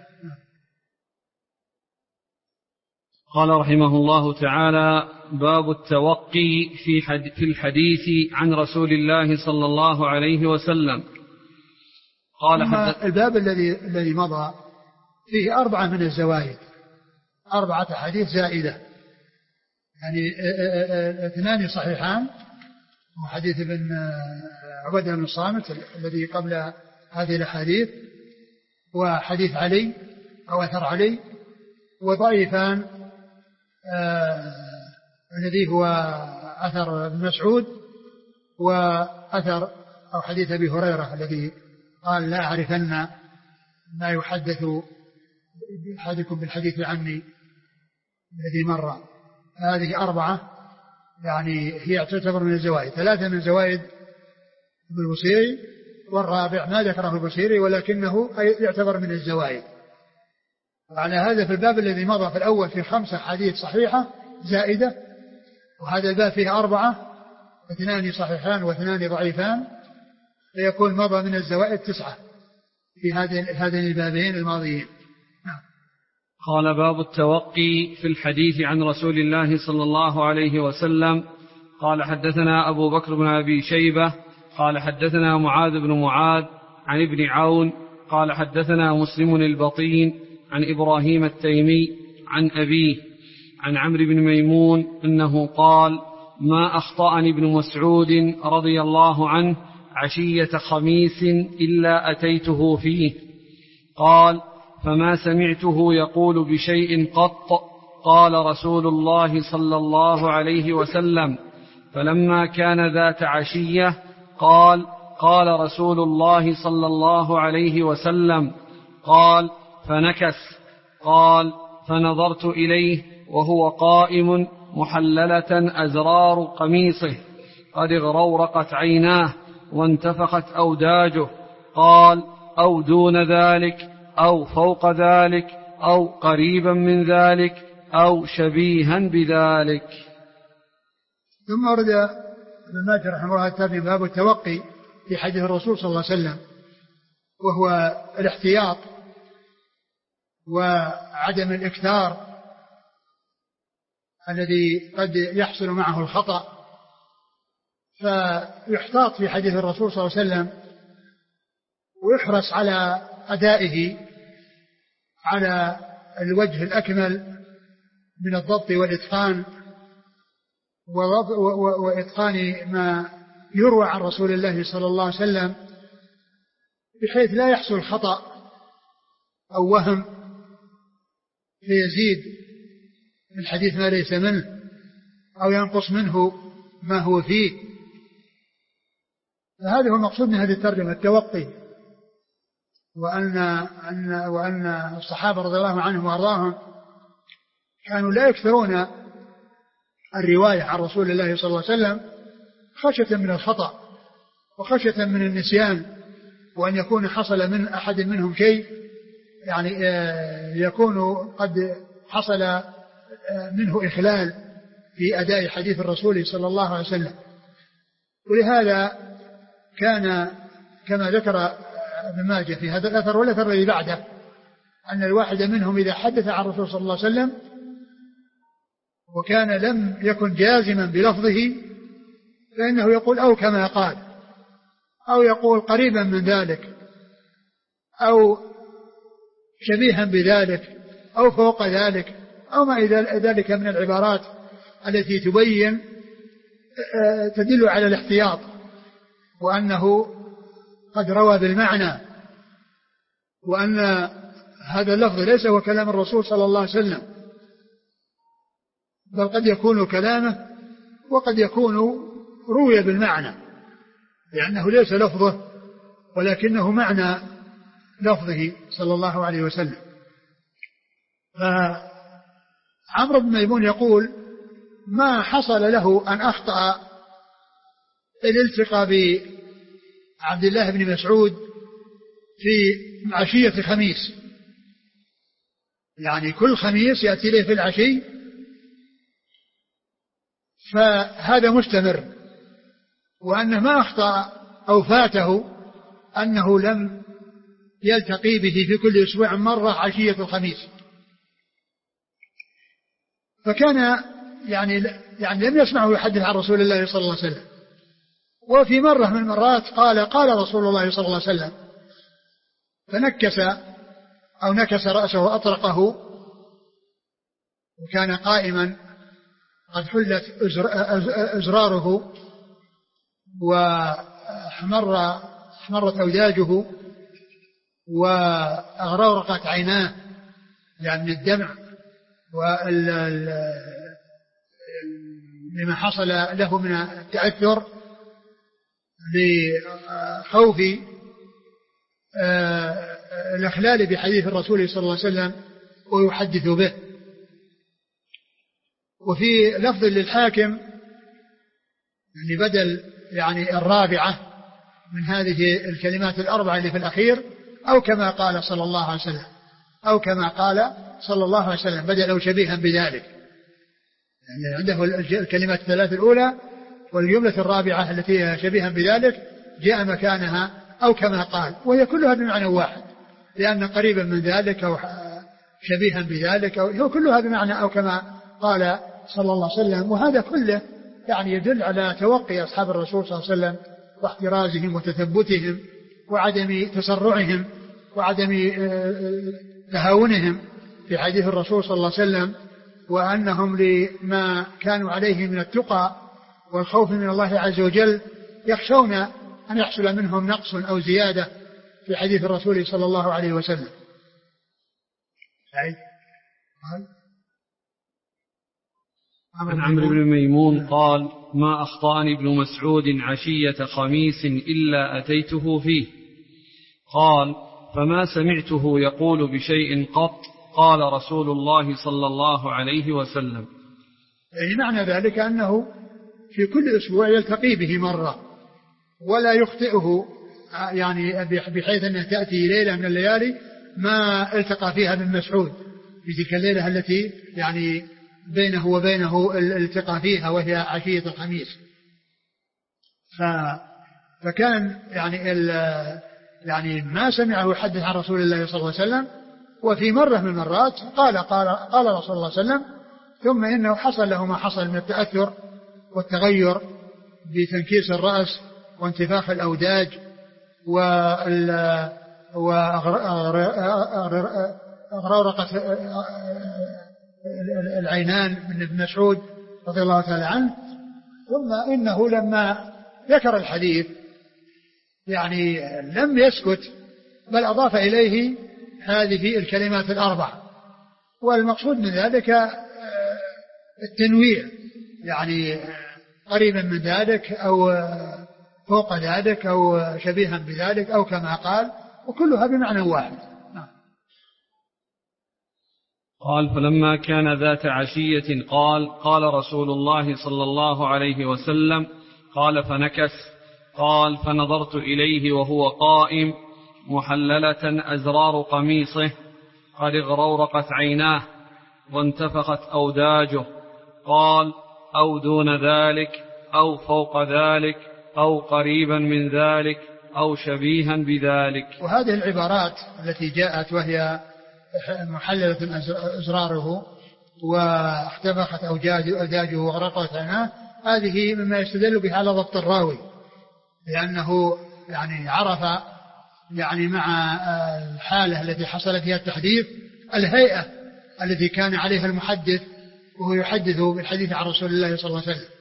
قال رحمه الله تعالى: باب التوقي في, حد في الحديث عن رسول الله صلى الله عليه وسلم. قال حد... الباب الذي الذي مضى فيه أربعة من الزوائد، أربعة حديث زائدة، يعني اثنان صحيحان وحديث ابن عبادة بن الصامت الذي قبل هذه الأحاديث، وحديث علي أو أثر علي، وضعيفان آه الذي هو أثر ابن مسعود وأثر أو حديث أبي هريرة الذي قال لا أعرفن ما يحدث أحدكم بالحديث عني الذي مر. هذه أربعة يعني هي تعتبر من الزوائد، ثلاثة من زوائد ابن البصيري والرابع ما ذكره البصيري ولكنه يعتبر من الزوائد. وعلى هذا في الباب الذي مضى في الأول في خمسة حديث صحيحة زائدة، وهذا الباب فيه أربعة اثنان صحيحان واثنان ضعيفان، فيكون مضى من الزوائد تسعة في هذين البابين الماضيين. قال: باب التوقي في الحديث عن رسول الله صلى الله عليه وسلم. قال: حدثنا أبو بكر بن أبي شيبة قال: حدثنا معاذ بن معاذ عن ابن عون قال: حدثنا مسلم البطين عن إبراهيم التيمي عن أبيه عن عمرو بن ميمون أنه قال: ما أخطأني ابن مسعود رضي الله عنه عشية خميس إلا أتيته فيه. قال: فما سمعته يقول بشيء قط. قال رسول الله صلى الله عليه وسلم: فلما كان ذات عشية قال: قال رسول الله صلى الله عليه وسلم. قال: فنكث. قال: فنظرت إليه وهو قائم محللة أزرار قميصه قد اغرورقت عيناه وانتفخت أوداجه. قال: أو دون ذلك أو فوق ذلك أو قريبا من ذلك أو شبيها بذلك. ثم ورد ابن ماجه رحمه الله تعالى باب التوقي في حديث الرسول صلى الله عليه وسلم، وهو الاحتياط وعدم الإكثار الذي قد يحصل معه الخطأ، فيحتاط في حديث الرسول صلى الله عليه وسلم ويحرص على أدائه على الوجه الأكمل من الضبط والإتقان وإتقان ما يروى عن رسول الله صلى الله عليه وسلم، بحيث لا يحصل خطأ أو وهم فيزيد الحديث ما ليس منه أو ينقص منه ما هو فيه. فهذا هو المقصود من هذه الترجمة، التوقي، وأن, أن وأن الصحابة رضي الله عنهم وأرضاهم كانوا لا يكثرون الرواية عن رسول الله صلى الله عليه وسلم خشية من الخطأ وخشية من النسيان، وأن يكون حصل من أحد منهم شيء يعني يكون قد حصل منه إخلال في أداء حديث الرسول صلى الله عليه وسلم. ولهذا كان كما ذكر ابن ماجه في هذا الأثر والأثر الذي بعده أن الواحد منهم إذا حدث عن الرسول صلى الله عليه وسلم وكان لم يكن جازما بلفظه فإنه يقول أو كما قال، أو يقول قريبا من ذلك، أو شبيها بذلك، أو فوق ذلك، أو ما إلى ذلك من العبارات التي تبين تدل على الاحتياط وأنه قد روى بالمعنى، وأن هذا اللفظ ليس هو كلام الرسول صلى الله عليه وسلم، بل قد يكون كلامه وقد يكون روي بالمعنى، لأنه ليس لفظه ولكنه معنى لفظه صلى الله عليه وسلم. فعمرو بن ميمون يقول: ما حصل له أن أخطأ الالتقاء بعبد الله بن مسعود في عشية خميس، يعني كل خميس يأتي له في العشي، فهذا مستمر، وأنه ما أخطأ أو فاته أنه لم يلتقي به في كل أسبوع مرة عشية الخميس. فكان يعني يعني لم يسمعه يحدث عن رسول الله صلى الله عليه وسلم. وفي مرة من المرات قال قال رسول الله صلى الله عليه وسلم، فنكس أو نكس رأسه وأطرقه، وكان قائما قد حلت أزراره وحمر حمرت أوداجه وأغرورقت عيناه يعني من الدمع لما حصل له من التأثر لخوف الإخلال بحديث الرسول صلى الله عليه وسلم ويحدث به. وفي لفظ للحاكم يعني بدل يعني الرابعة من هذه الكلمات الأربعة اللي في الأخير أو كما قال صلى الله عليه وسلم، أو كما قال صلى الله عليه وسلم بدل أو شبيها بذلك، يعني عنده الكلمات الثلاث الأولى والجملة الرابعة التي هي شبيها بذلك جاء مكانها أو كما قال، وهي كلها بمعنى واحد، لأن قريبا من ذلك أو شبيها بذلك هو كلها بمعنى أو كما قال صلى الله عليه وسلم. وهذا كله يعني يدل على توقي أصحاب الرسول صلى الله عليه وسلم واحترازهم وتثبتهم وعدم تسرعهم وعدم تهاونهم في حديث الرسول صلى الله عليه وسلم، وأنهم لما كانوا عليه من التقى والخوف من الله عز وجل يخشون أن يحصل منهم نقص أو زيادة في حديث الرسول صلى الله عليه وسلم. عن عمرو بن ميمون قال: ما أخطأني ابن مسعود عشية خميس إلا أتيته فيه. قال: فما سمعته يقول بشيء قط. قال رسول الله صلى الله عليه وسلم. يعني معنى ذلك أنه في كل أسبوع يلتقي به مرة ولا يخطئه، يعني بحيث أنها تأتي ليلة من الليالي ما التقى فيها ابن مسعود في تلك الليلة التي يعني بينه وبينه الالتقى فيها وهي عشية الخميس. فكان يعني يعني ما سمعه يحدث عن رسول الله صلى الله عليه وسلم، وفي مرة من المرات قال قال قال رسول الله صلى الله عليه وسلم، ثم إنه حصل له ما حصل من التأثر والتغير بتنكيس الرأس وانتفاخ الأوداج وغرورقة العينان من ابن مسعود رضي الله تعالى عنه. ثم إنه لما ذكر الحديث يعني لم يسكت، بل أضاف إليه هذه الكلمات الأربع، والمقصود من ذلك التنويع، يعني قريبا من ذلك أو فوق ذلك أو شبيها بذلك أو كما قال، وكلها بمعنى واحد. قال: فلما كان ذات عشية قال: قال رسول الله صلى الله عليه وسلم. قال: فنكس. قال: فنظرت إليه وهو قائم محللة أزرار قميصه قد اغرورقت عيناه وانتفخت أوداجه. قال: أو دون ذلك أو فوق ذلك أو قريبا من ذلك أو شبيها بذلك. وهذه العبارات التي جاءت وهي محللة أزراره واختفخت أوداجه وغرقت عيناه، هذه مما يستدل بها على ضبط الراوي، لأنه يعني عرف يعني مع الحالة التي حصل فيها التحديث الهيئة التي كان عليها المحدث وهو يحدث بالحديث عن رسول الله صلى الله عليه وسلم.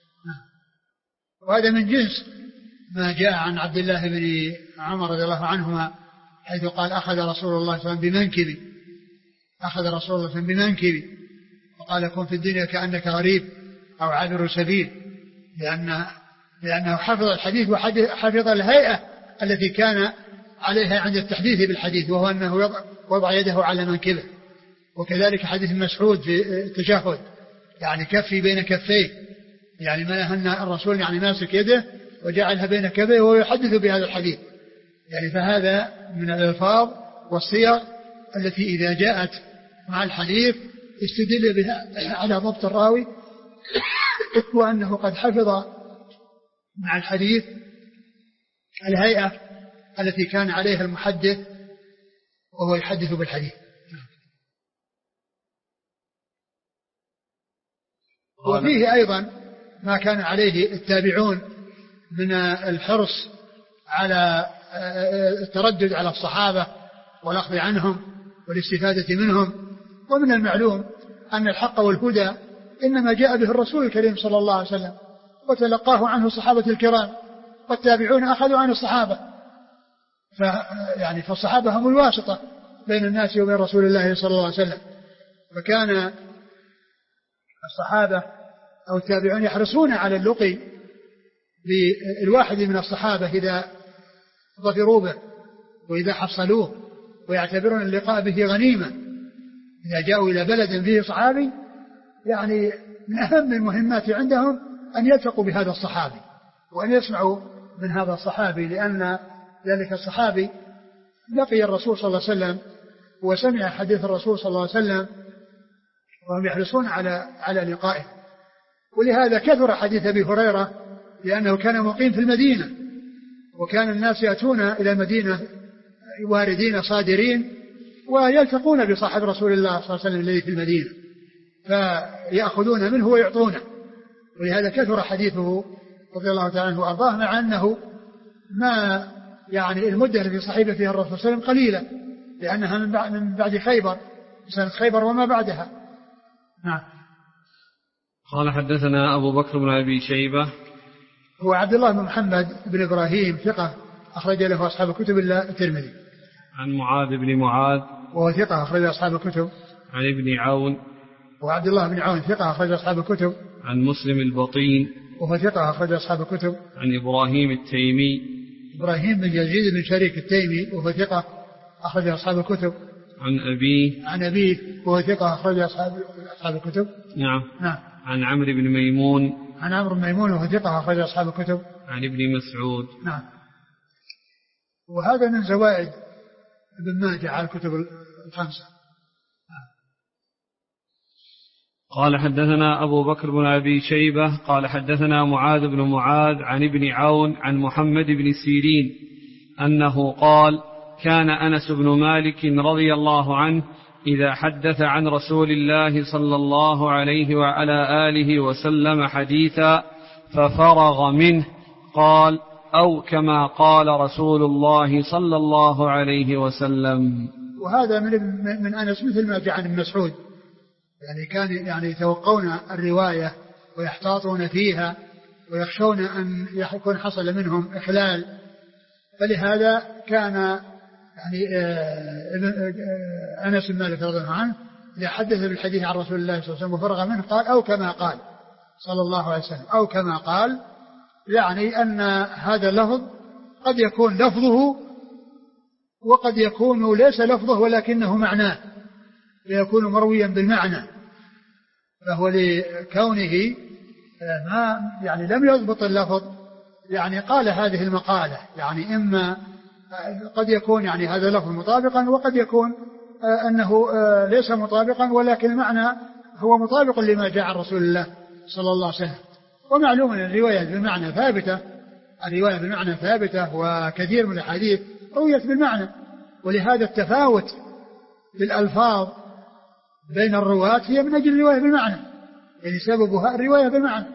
وهذا من جنس ما جاء عن عبد الله بن عمر رضي الله عنهما حيث قال: أخذ رسول الله صلى الله عليه وسلم بمنكبي أخذ رسول الله صلى الله عليه وسلم بمنكبي وقال: كن في الدنيا كأنك غريب أو عابر سبيل، لأن لأنه حفظ الحديث وحفظ الهيئة التي كان عليها عند التحديث بالحديث، وهو أنه وضع يده على منكبه. وكذلك حديث مسعود في التشهد، يعني كفي بين كفيه، يعني ما أن الرسول يعني ماسك يده وجعلها بين كفيه وهو يحدث بهذا الحديث. يعني فهذا من الألفاظ والصيغ التي إذا جاءت مع الحديث استدل بها على ضبط الراوي وأنه قد حفظ مع الحديث الهيئة التي كان عليها المحدث وهو يحدث بالحديث. وفيه أيضا ما كان عليه التابعون من الحرص على التردد على الصحابة والأخذ عنهم والاستفادة منهم. ومن المعلوم أن الحق والهدى إنما جاء به الرسول الكريم صلى الله عليه وسلم، وتلقاه عنه الصحابة الكرام، والتابعون أخذوا عن الصحابة، فيعني فالصحابة هم الواسطة بين الناس وبين رسول الله صلى الله عليه وسلم. فكان الصحابة أو التابعون يحرصون على اللقي بالواحد من الصحابة إذا ظفروا به وإذا حصلوه، ويعتبرون اللقاء به غنيمة. إذا جاءوا إلى بلد فيه صحابي يعني من أهم المهمات عندهم أن يلتقوا بهذا الصحابي وأن يسمعوا من هذا الصحابي، لأن ذلك الصحابي لقي الرسول صلى الله عليه وسلم وسمع حديث الرسول صلى الله عليه وسلم، وهم يحرصون على على لقائه. ولهذا كثر حديث أبي هريرة لأنه كان مقيم في المدينة، وكان الناس يأتون إلى المدينة واردين صادرين ويلتقون بصاحب رسول الله صلى الله عليه وسلم الذي في المدينة فيأخذون منه ويعطونه، ولهذا كثر حديثه رضي الله تعالى عنه وأرضاه، مع أنه ما يعني المدة التي صحب فيها الرسول صلى الله عليه وسلم قليلة، لأنها من بعد خيبر، سنة خيبر وما بعدها. نعم. قال حدثنا أبو بكر بن أبي شيبة هو عبد الله بن محمد بن إبراهيم ثقة أخرج له أصحاب الكتب إلا الترمذي. عن معاذ بن معاذ وهو ثقة أخرج أصحاب الكتب. عن ابن عون وعبد الله بن عون ثقة أخرج أصحاب الكتب. عن مسلم البطين وهو ثقة أخرج أصحاب الكتب. عن إبراهيم التيمي إبراهيم بن يزيد بن شريك التيمي وهو ثقة أخرج أصحاب الكتب. عن أبيه عن أبيه وهو ثقة أخرج أصحاب أصحاب الكتب. نعم. نعم. عن عمرو بن ميمون عن عمرو بن ميمون وهو ثقة أخرج أصحاب الكتب. عن ابن مسعود. نعم. وهذا من زوائد ابن ماجه على الكتب الخمسة. قال حدثنا أبو بكر بن أبي شيبة قال حدثنا معاذ بن معاذ عن ابن عون عن محمد بن سيرين أنه قال كان أنس بن مالك رضي الله عنه إذا حدث عن رسول الله صلى الله عليه وعلى آله وسلم حديثا ففرغ منه قال أو كما قال رسول الله صلى الله عليه وسلم. وهذا من من أنس مثل ما جاء عن ابن مسعود، يعني كان يعني يتوقون الرواية ويحتاطون فيها ويخشون أن يكون حصل منهم إخلال، فلهذا كان يعني أنس بن مالك رضي الله عنه إذا حدث بالحديث عن رسول الله صلى الله عليه وسلم وفرغ منه قال أو كما قال صلى الله عليه وسلم، أو كما قال، يعني أن هذا اللفظ قد يكون لفظه وقد يكون ليس لفظه ولكنه معناه، فيكون مرويا بالمعنى، فهو لكونه ما يعني لم يضبط اللفظ يعني قال هذه المقالة، يعني إما قد يكون يعني هذا اللفظ مطابقا وقد يكون أنه ليس مطابقا ولكن المعنى هو مطابق لما جاء عن رسول الله صلى الله عليه وسلم. ومعلوم أن الرواية بالمعنى ثابتة، الرواية بالمعنى ثابتة، وكثير من الحديث رويت بالمعنى، ولهذا التفاوت في الألفاظ بين الرواة هي من أجل الرواية بالمعنى، يعني سببها الرواية بالمعنى.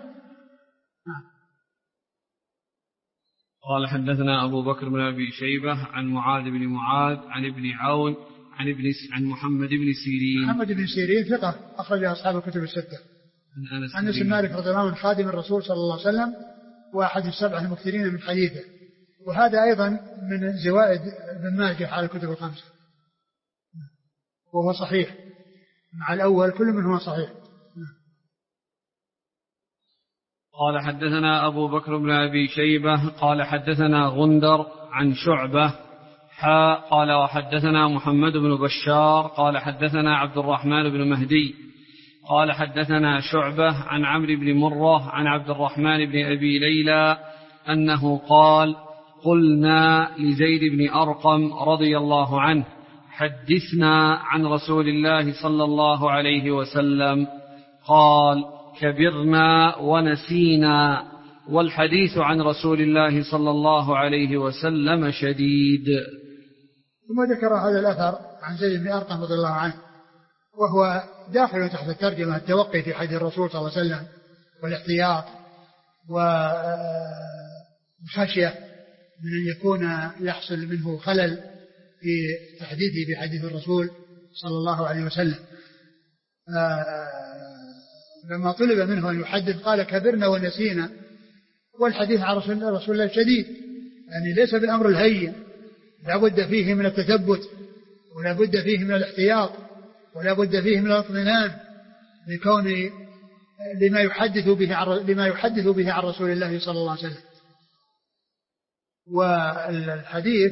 قال حدثنا أبو بكر بن أبي شيبة عن معاذ بن معاذ عن ابن عون عن ابن عن محمد بن سيرين. محمد بن سيرين ثقة أخرج أصحاب الكتب الستة. عن أنس عن أنس بن مالك رضي الله عنه خادم الرسول صلى الله عليه وسلم وأحد السبعة المكثرين من حديثه، وهذا أيضا من زوائد ابن ماجه على الكتب الخمسة، وهو صحيح مع الأول كل منهما صحيح. قال حدثنا أبو بكر بن أبي شيبة قال حدثنا غندر عن شعبة حاء قال وحدثنا محمد بن بشار قال حدثنا عبد الرحمن بن مهدي قال حدثنا شعبة عن عمرو بن مرة عن عبد الرحمن بن أبي ليلى أنه قال قلنا لزيد بن أرقم رضي الله عنه حدثنا عن رسول الله صلى الله عليه وسلم قال كبرنا ونسينا والحديث عن رسول الله صلى الله عليه وسلم شديد. ثم ذكر هذا الأثر عن زيد بن أرقم رضي الله عنه، وهو داخل تحت الترجمة التوقي في حديث الرسول صلى الله عليه وسلم والاحتياط والخشية من أن يكون يحصل منه خلل في تحديثه بحديث الرسول صلى الله عليه وسلم. لما طلب منه أن يحدث قال كبرنا ونسينا والحديث عن رسول الله شديد، يعني ليس بالأمر الهين، لا بد فيه من التثبت ولا بد فيه من الاحتياط ولا بد فيه من الاطمئنان لكون لما يحدث به عن لما يحدث به عن رسول الله صلى الله عليه وسلم. والحديث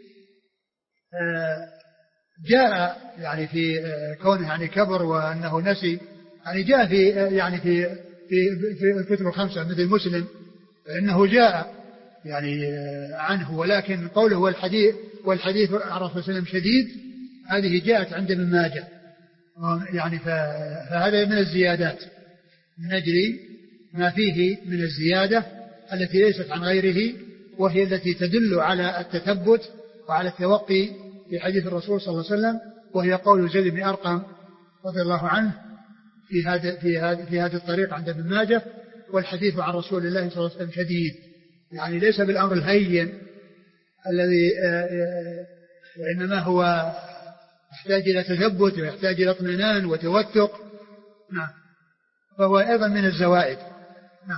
جاء يعني في كونه يعني كبر وأنه نسي، يعني جاء في يعني في في في الكتب الخمسة مثل مسلم إنه جاء يعني عنه، ولكن قوله والحديث والحديث عن رسول الله صلى الله عليه وسلم شديد هذه جاءت عند ابن ماجه، يعني فهذا من الزيادات من أجل ما فيه من الزيادة التي ليست عن غيره، وهي التي تدل على التثبت وعلى التوقي في حديث الرسول صلى الله عليه وسلم، وهي قول زيد بن أرقم رضي الله عنه في هذا في هذا في هذا الطريق عند ابن ماجه: والحديث عن رسول الله صلى الله عليه وسلم شديد، يعني ليس بالأمر الهين الذي وإنما هو يحتاج إلى تثبت ويحتاج إلى اطمئنان وتوثق. نعم. فهو أيضا من الزوائد. نعم.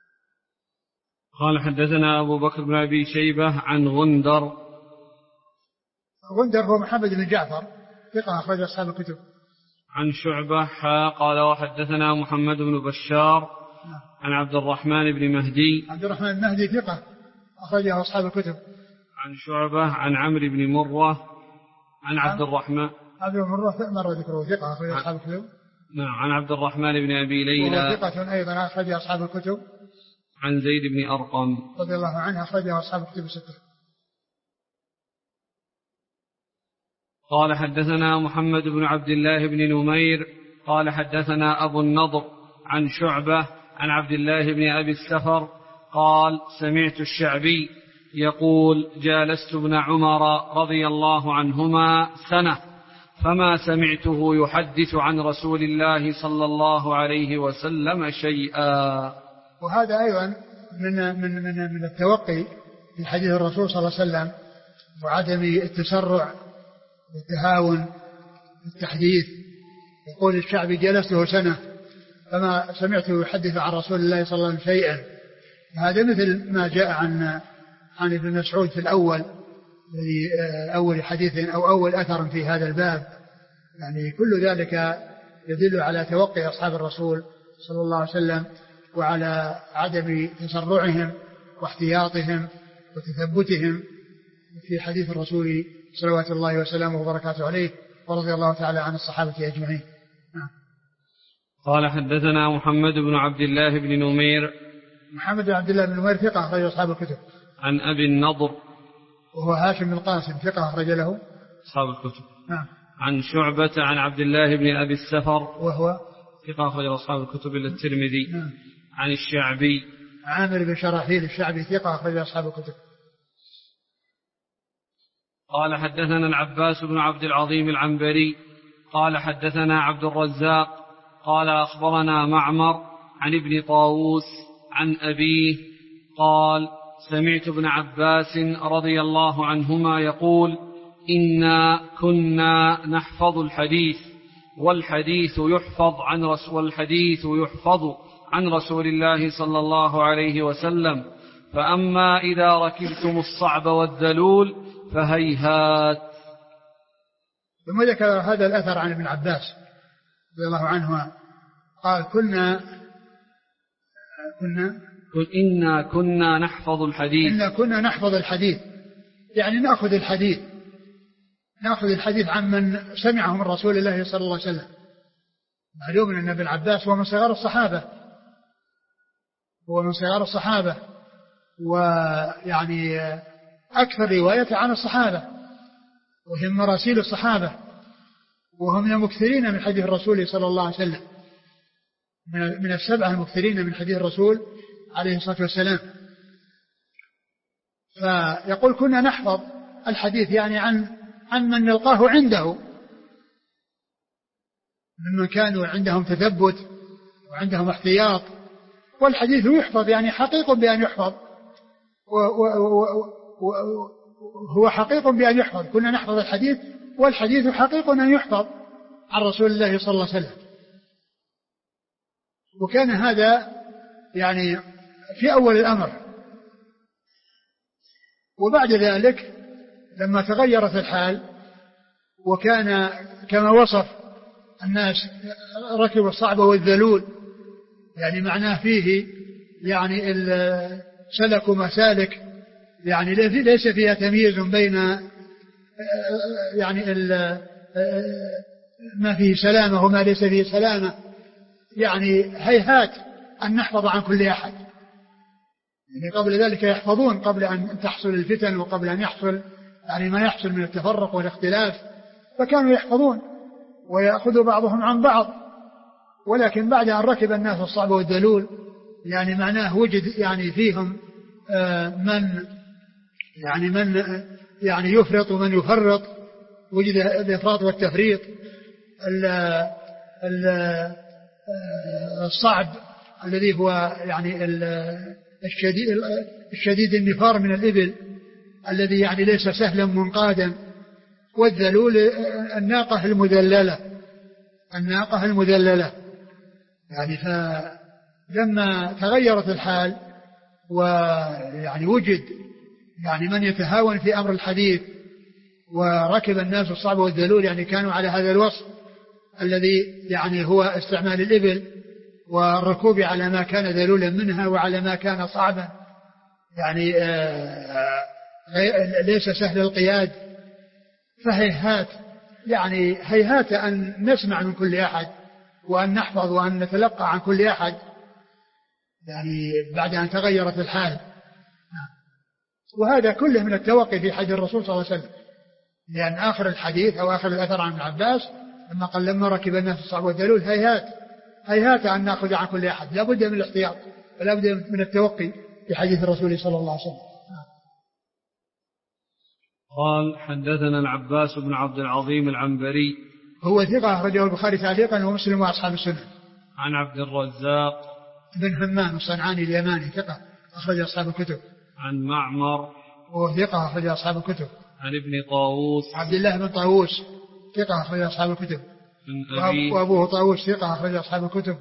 قال حدثنا أبو بكر بن أبي شيبة عن غندر. غندر هو محمد بن جعفر ثقة أخرج أصحاب الكتب. عن شعبة حا قال وحدثنا محمد بن بشار. نعم. عن عبد الرحمن بن مهدي. عبد الرحمن بن مهدي ثقة أخرجه أصحاب الكتب. عن شعبة عن عمرو بن مرة عن عبد الرحمن عبد مرة مر ذكره ثقة أخرج أصحاب الكتب. نعم. عن عبد الرحمن بن أبي ليلى ثقة أيضا أخرج أصحاب الكتب. عن زيد بن أرقم رضي الله عنه أخرجه أصحاب الكتب الستة. قال حدثنا محمد بن عبد الله بن نمير قال حدثنا أبو النضر عن شعبة عن عبد الله بن أبي السفر قال سمعت الشعبي يقول جالست ابن عمر رضي الله عنهما سنة فما سمعته يحدث عن رسول الله صلى الله عليه وسلم شيئا. وهذا أيضا من, من, من, من التوقي في حديث الرسول صلى الله عليه وسلم وعدم التسرع والتهاون بالتحديث. يقول الشعبي جلسته سنة فما سمعته يحدث عن رسول الله صلى الله عليه وسلم شيئا. هذا مثل ما جاء عن عن ابن مسعود في الأول أول حديث أو أول أثر في هذا الباب. يعني كل ذلك يدل على توقي أصحاب الرسول صلى الله عليه وسلم وعلى عدم تسرعهم واحتياطهم وتثبتهم في حديث الرسول صلوات الله وسلامه وبركاته عليه، ورضي الله تعالى عن الصحابة أجمعين. نعم. قال حدثنا محمد بن عبد الله بن نمير. محمد بن عبد الله بن نمير ثقة أخرج أصحاب الكتب. عن أبي النضر وهو هاشم بن القاسم ثقة أخرج له أصحاب الكتب. نعم. عن شعبة عن عبد الله بن أبي السفر وهو ثقة أخرج أصحاب الكتب إلا الترمذي. نعم. عن الشعبي عامر بن شراحيل الشعبي ثقة أخرج أصحاب الكتب. قال حدثنا العباس بن عبد العظيم العنبري قال حدثنا عبد الرزاق قال أخبرنا معمر عن ابن طاووس عن أبيه قال سمعت ابن عباس رضي الله عنهما يقول إنا كنا نحفظ الحديث والحديث يحفظ عن رسول الحديث يحفظ عن رسول الله صلى الله عليه وسلم فأما إذا ركبتم الصعب والذلول فهيهات. ثم ذكر هذا الأثر عن ابن عباس رضي الله عنهما قال كنا كنا إنا كنا نحفظ الحديث إنا كنا نحفظ الحديث يعني نأخذ الحديث نأخذ الحديث عن من سمعه من رسول الله صلى الله عليه وسلم. معلوم أن ابن عباس هو من صغار الصحابة هو من صغار الصحابة ويعني أكثر رواية عن الصحابة وهم مراسيل الصحابة وهم المكثرين من حديث الرسول صلى الله عليه وسلم من السبعة المكثرين من حديث الرسول عليه الصلاة والسلام. فيقول كنا نحفظ الحديث يعني عن عن من نلقاه عنده ممن كانوا عندهم تثبت وعندهم احتياط. والحديث يحفظ يعني حقيق بأن يحفظ وهو حقيق بأن يحفظ. كنا نحفظ الحديث والحديث حقيق أن يحفظ عن رسول الله صلى الله عليه وسلم. وكان هذا يعني في أول الأمر. وبعد ذلك لما تغيرت الحال وكان كما وصف الناس ركبوا الصعب والذلول يعني معناه فيه يعني سلكوا مسالك يعني ليس فيها تمييز بين يعني ما فيه سلامة وما ليس فيه سلامة. يعني هيهات أن نحفظ عن كل أحد. يعني قبل ذلك يحفظون قبل أن تحصل الفتن وقبل أن يحصل يعني ما يحصل من التفرق والاختلاف فكانوا يحفظون ويأخذ بعضهم عن بعض. ولكن بعد أن ركب الناس الصعب والذلول يعني معناه وجد يعني فيهم من يعني من يعني يفرط ومن يفرط، وجد الإفراط والتفريط، الصعب الذي هو يعني الشديد الشديد النفار من الإبل الذي يعني ليس سهلا منقادا، والذلول الناقة المذللة الناقة المذللة يعني. فلما تغيرت الحال ويعني وجد يعني من يتهاون في أمر الحديث وركب الناس الصعب والذلول، يعني كانوا على هذا الوصف الذي يعني هو استعمال الإبل والركوب على ما كان ذلولا منها وعلى ما كان صعبا، يعني ليس سهل القياد. فهيهات يعني هيهات أن نسمع من كل أحد وأن نحفظ وأن نتلقى عن كل أحد يعني بعد أن تغيرت الحال. وهذا كله من التوقي في حديث الرسول صلى الله عليه وسلم، لأن آخر الحديث أو آخر الأثر عن ابن عباس لما قال لما ركب الناس الصعب والذلول هيهات هيهات أن نأخذ عن كل أحد، لا بد من الاحتياط ولا بد من التوقي في حديث الرسول صلى الله عليه وسلم. قال حدثنا العباس بن عبد العظيم العنبري هو ثقة أخرجه البخاري تعليقا ومسلم وأصحاب السنة. عن عبد الرزاق بن همام الصنعاني اليماني ثقة أخرج أصحاب الكتب. عن معمر وهو ثقة أخرج أصحاب الكتب. عن ابن طاووس عبد الله بن طاووس ثقة أخرج أصحاب الكتب. وأبوه طاووس ثقة أخرج أصحاب الكتب.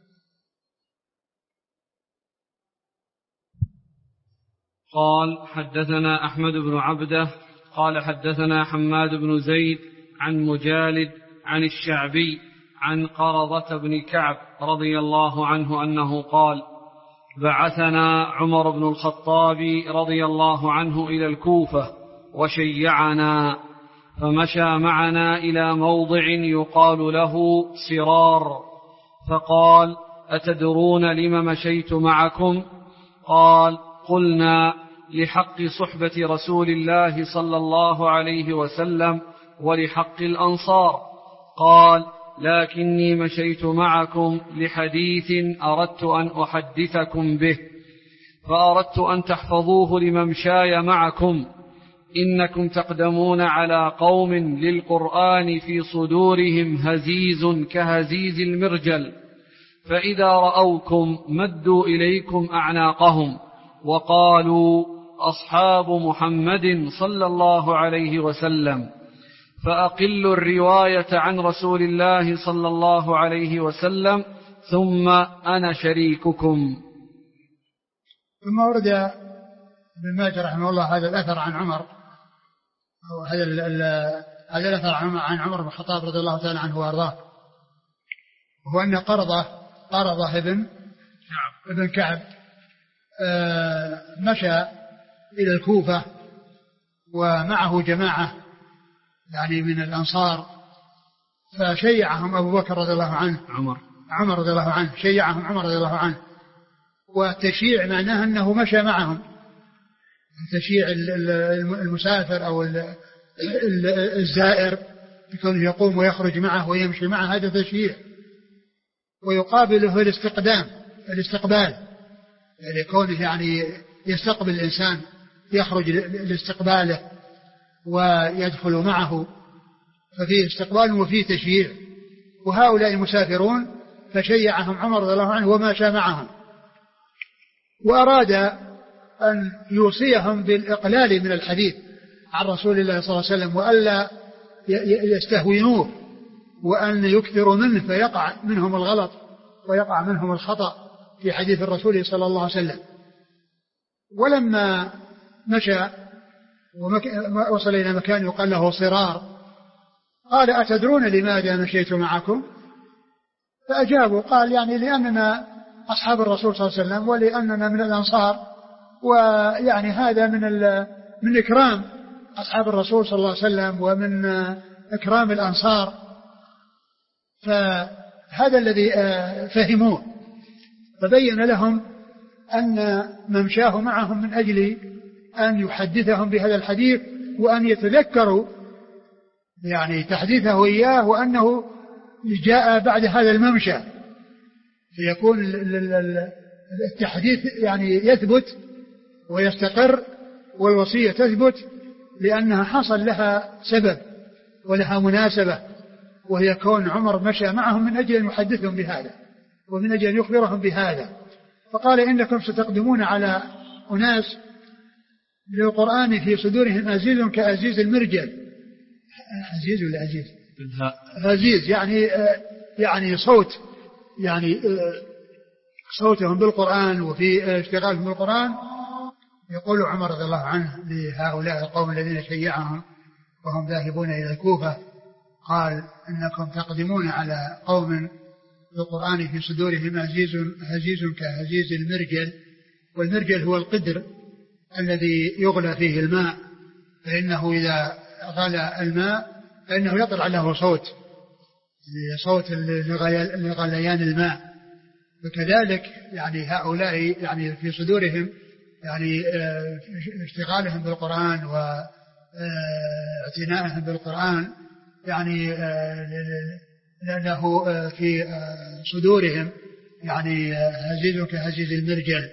قال حدثنا أحمد بن عبده قال حدثنا حماد بن زيد عن مجالد عن الشعبي عن قرظة بن كعب رضي الله عنه أنه قال بعثنا عمر بن الخطاب رضي الله عنه إلى الكوفة وشيعنا، فمشى معنا إلى موضع يقال له صرار، فقال أتدرون لم مشيت معكم؟ قال قلنا لحق صحبة رسول الله صلى الله عليه وسلم ولحق الأنصار. قال لكني مشيت معكم لحديث أردت أن أحدثكم به، فأردت أن تحفظوه لممشاي معكم، إنكم تقدمون على قوم للقرآن في صدورهم هزيز كهزيز المرجل، فإذا رأوكم مدوا إليكم أعناقهم وقالوا أصحاب محمد صلى الله عليه وسلم، فأقلوا الرواية عن رسول الله صلى الله عليه وسلم ثم أنا شريككم. ثم ورد ابن ماجه رحمه الله هذا الأثر عن عمر، أو هذا هذا الأثر عن عمر بن الخطاب رضي الله تعالى عنه وأرضاه، وهو أن قرضة قرضة ابن كعب ابن كعب مشى إلى الكوفة ومعه جماعة يعني من الأنصار، فشيعهم أبو بكر رضي الله عنه عمر عمر رضي الله عنه شيعهم عمر رضي الله عنه. والتشييع معناه أنه مشى معهم، تشييع المسافر أو الزائر يكون يقوم ويخرج معه ويمشي معه، هذا تشييع. ويقابله الاستقدام الاستقبال، يعني كونه يعني يستقبل الإنسان يخرج لاستقباله ويدخل معه، ففيه استقبال وفيه تشييع. وهؤلاء مسافرون فشيعهم عمر رضي الله عنه وماشى معهم، وأراد أن يوصيهم بالإقلال من الحديث عن رسول الله صلى الله عليه وسلم وألا يستهونوه وأن يكثروا منه فيقع منهم الغلط ويقع منهم الخطأ في حديث الرسول صلى الله عليه وسلم. ولما مشى وصل إلى مكان يقال له صرار قال أتدرون لماذا مشيت معكم؟ فأجابوا قال يعني لأننا أصحاب الرسول صلى الله عليه وسلم ولأننا من الأنصار، ويعني هذا من من إكرام أصحاب الرسول صلى الله عليه وسلم ومن إكرام الأنصار. فهذا الذي فهموه، فبين لهم أن ممشاه معهم من أجل أن يحدثهم بهذا الحديث وأن يتذكروا يعني تحديثه إياه، وأنه جاء بعد هذا الممشى، فيكون التحديث يعني يثبت ويستقر، والوصية تثبت لأنها حصل لها سبب ولها مناسبة، وهي كون عمر مشى معهم من أجل أن يحدثهم بهذا ومن أجل أن يخبرهم بهذا. فقال إنكم ستقدمون على أناس للقرآن في صدورهم عزيز كعزيز المرجل. عزيز ولا عزيز؟ عزيز يعني يعني صوت يعني صوتهم بالقرآن وفي اشتغالهم بالقرآن. يقول عمر رضي الله عنه لهؤلاء القوم الذين شيعهم وهم ذاهبون إلى الكوفة، قال إنكم تقدمون على قوم بالقرآن في صدورهم عزيز عزيز كعزيز المرجل. والمرجل هو القدر الذي يغلى فيه الماء، فإنه إذا غلى الماء فإنه يطلع له صوت صوت لغليان الماء. وكذلك يعني هؤلاء يعني في صدورهم يعني اشتغالهم بالقرآن واعتنائهم بالقرآن يعني له في صدورهم يعني هزيز كهزيز المرجل.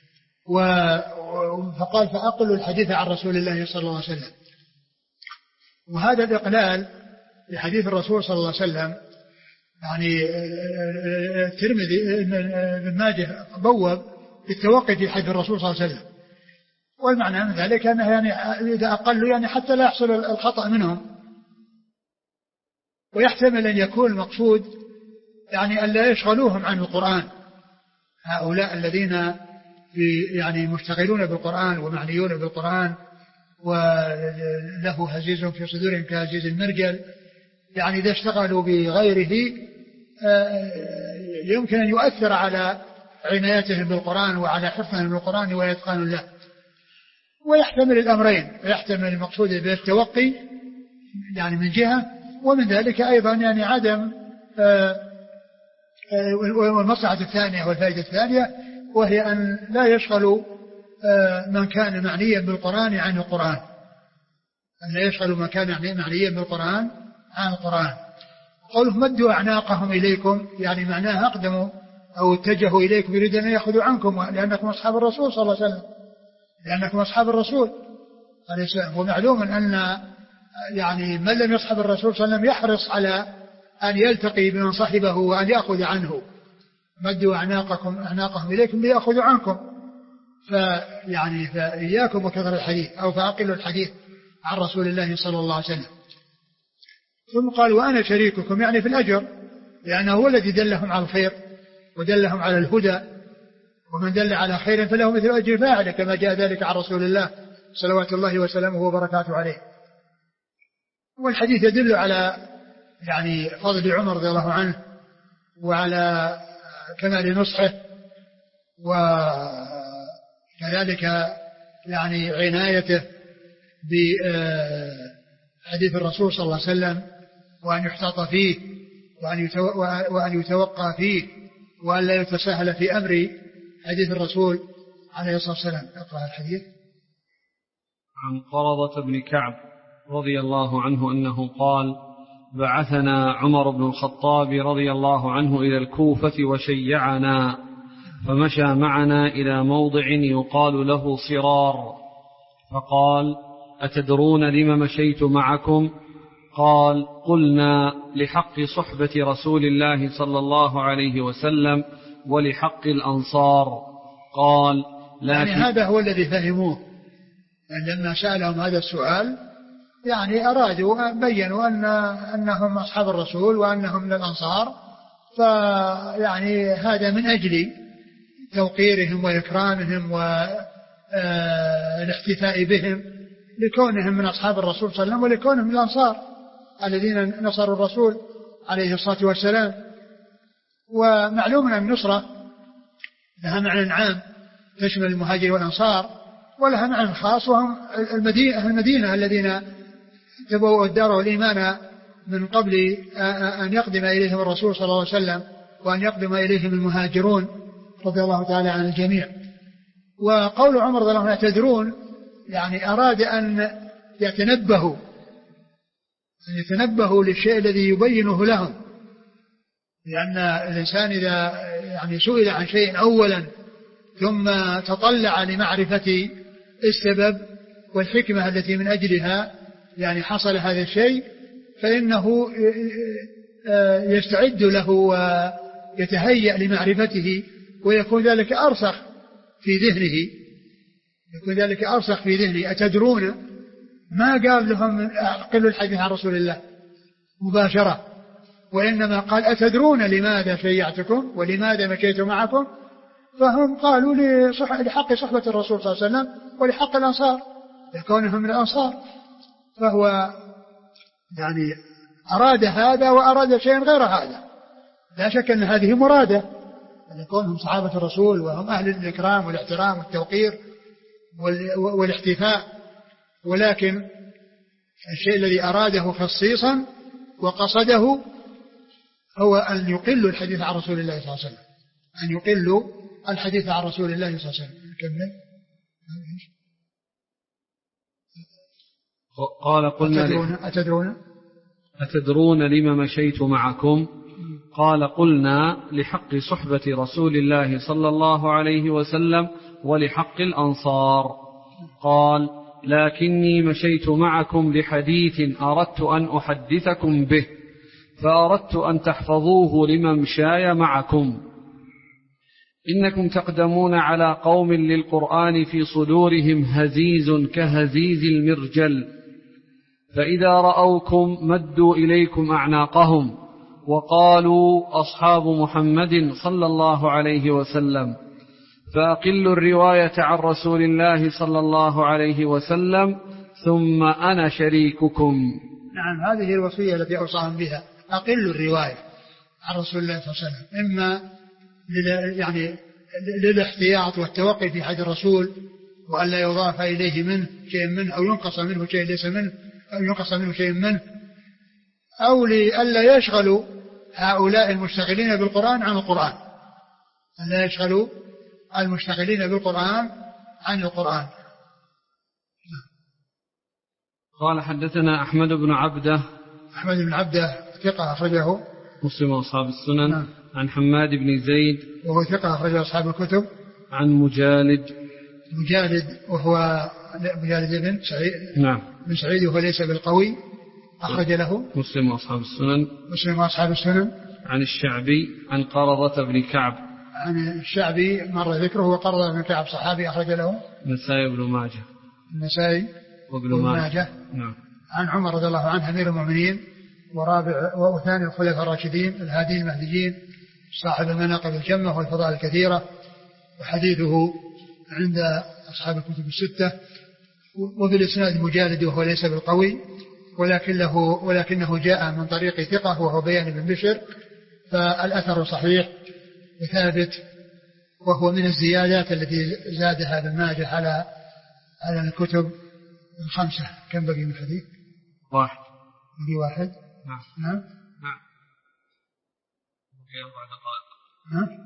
فقال فأقل الحديث عن رسول الله صلى الله عليه وسلم. وهذا الإقلال لحديث الرسول صلى الله عليه وسلم يعني الترمذي ابن ماجه بوب بالتوقي في حديث الرسول صلى الله عليه وسلم، والمعنى من ذلك أنه يعني إذا أقلوا يعني حتى لا يحصل الخطأ منهم. ويحتمل أن يكون المقصود يعني أن لا يشغلوهم عن القرآن، هؤلاء الذين يعني مشتغلون بالقرآن ومعنيون بالقرآن وله هزيز في صدورهم كهزيز المرجل، يعني إذا اشتغلوا بغيره يمكن أن يؤثر على عنايتهم بالقرآن وعلى حفظهم بالقرآن ويتقان له. ويحتمل الأمرين، يحتمل المقصود بالتوقي يعني من جهة، ومن ذلك أيضا يعني عدم والمصلحة الثانية والفائدة الثانية، وهي أن لا يشغلوا من كان معنيا بالقرآن عن القرآن، أن لا يشغلوا من كان معنيا بالقرآن عن القرآن. قوله مدوا أعناقهم إليكم يعني معناها أقدموا أو اتجهوا إليكم يريد أن يأخذوا عنكم لأنكم أصحاب الرسول صلى الله عليه وسلم، لأنكم أصحاب الرسول عليه السلام. ومعلوم أن يعني من لم يصحب الرسول صلى الله عليه وسلم يحرص على أن يلتقي بمن صحبه وأن يأخذ عنه. مدوا أعناقكم أعناقهم إليكم ليأخذوا عنكم، فيعني فإياكم وكثر الحديث أو فأقلوا الحديث عن رسول الله صلى الله عليه وسلم. ثم قال وأنا شريككم يعني في الأجر، لأنه هو الذي دلهم على الخير ودلهم على الهدى، ومن دل على خير فله مثل أجر فاعله، كما جاء ذلك عن رسول الله صلوات الله وسلامه وبركاته عليه. والحديث يدل على يعني فضل عمر رضي الله عنه وعلى كمال نصحه، وكذلك يعني عنايته بحديث الرسول صلى الله عليه وسلم، وأن يحتاط فيه وأن يتوقع فيه وأن لا يتساهل في أمر حديث الرسول عليه الصلاة والسلام. اقرأ الحديث. عن قرضة بن كعب رضي الله عنه أنه قال بعثنا عمر بن الخطاب رضي الله عنه إلى الكوفة وشيعنا، فمشى معنا إلى موضع يقال له صرار، فقال أتدرون لم مشيت معكم؟ قال قلنا لحق صحبة رسول الله صلى الله عليه وسلم ولحق الأنصار. قال لكن يعني هذا هو الذي فهموه، يعني لما سألهم هذا السؤال يعني أرادوا بيّنوا أن أنهم أصحاب الرسول وأنهم من الأنصار، فيعني هذا من أجل توقيرهم وإكرامهم والاحتفاء بهم لكونهم من أصحاب الرسول صلى الله عليه وسلم ولكونهم من الأنصار الذين نصروا الرسول عليه الصلاة والسلام. ومعلوم أن النصرة لها معنى عام تشمل المهاجر والأنصار، ولها معنى خاص وهم المدينة, المدينة الذين تبوأوا الدار والإيمان من قبل أن يقدم إليهم الرسول صلى الله عليه وسلم وأن يقدم إليهم المهاجرون رضي الله تعالى عن الجميع. وقول عمر رضي الله عنه تدرون يعني أراد أن يتنبهوا أن يتنبهوا للشيء الذي يبينه لهم، لأن الإنسان إذا يعني سئل عن شيء أولا ثم تطلع لمعرفة السبب والحكمة التي من أجلها يعني حصل هذا الشيء، فإنه يستعد له ويتهيأ لمعرفته، ويكون ذلك أرسخ في ذهنه يكون ذلك أرسخ في ذهنه. أتدرون، ما قال لهم أقلوا الحديث عن رسول الله مباشرة، وإنما قال أتدرون لماذا شيعتكم ولماذا مشيت معكم؟ فهم قالوا لحق صحبة الرسول صلى الله عليه وسلم ولحق الأنصار لكونهم من الأنصار. فهو يعني أراد هذا وأراد شيئا غير هذا، لا شك أن هذه مرادة أن يكونهم صحابة الرسول وهم أهل الإكرام والاحترام والتوقير والاحتفاء، ولكن الشيء الذي أراده خصيصا وقصده هو أن يقلوا الحديث عن رسول الله صلى الله عليه وسلم أن يقلوا الحديث عن رسول الله صلى الله عليه وسلم. نكمل. قال قلنا أتدرون, أتدرون أتدرون لما مشيت معكم؟ قال قلنا لحق صحبة رسول الله صلى الله عليه وسلم ولحق الأنصار. قال لكني مشيت معكم لحديث أردت أن أحدثكم به، فأردت أن تحفظوه لممشاي معكم. إنكم تقدمون على قوم للقرآن في صدورهم هزيز كهزيز المرجل، فإذا رأوكم مدوا إليكم أعناقهم وقالوا أصحاب محمد صلى الله عليه وسلم، فأقلوا الرواية عن رسول الله صلى الله عليه وسلم ثم أنا شريككم. نعم، هذه الوصية التي أوصاهم بها، أقلوا الرواية عن رسول الله صلى الله عليه وسلم، إما يعني للاحتياط والتوقي في حد الرسول وألا يضاف إليه منه شيء منه أو ينقص منه شيء ليس منه أو ينقص منه شيء منه، أو لألا يشغلوا هؤلاء المشتغلين بالقرآن عن القرآن ألا يشغلوا المشتغلين بالقرآن عن القرآن. قال حدثنا أحمد بن عبده أحمد بن عبده ثقة أخرجه مسلم وأصحاب السنن. نعم. عن حماد بن زيد وهو ثقة أخرجه أصحاب الكتب. عن مجالد مجالد وهو مجالد بن سعيد نعم بن سعيد وهو ليس بالقوي، أخرج له مسلم وأصحاب السنن. مسلم وأصحاب السنن. عن الشعبي عن قرظة بن كعب عن الشعبي مر ذكره وقرظة بن كعب صحابي أخرج له النسائي بن ماجه النسائي وابن ماجه. نعم. عن عمر رضي الله عنه أمير المؤمنين ورابع وثاني الخلفاء الراشدين الهادي المهديين صاحب المناقب الجمة والفضائل الكثيرة، وحديثه عند أصحاب الكتب الستة. وفي الإسناد مجالد وهو ليس بالقوي، ولكن له ولكنه جاء من طريق ثقة وهو بيان بن بشر، فالأثر صحيح وثابت، وهو من الزيادات التي زادها ابن ماجه على على الكتب الخمسة. كم بقي من الحديث؟ واحد. بقي واحد. نعم نعم نعم بقي أربع دقائق. نعم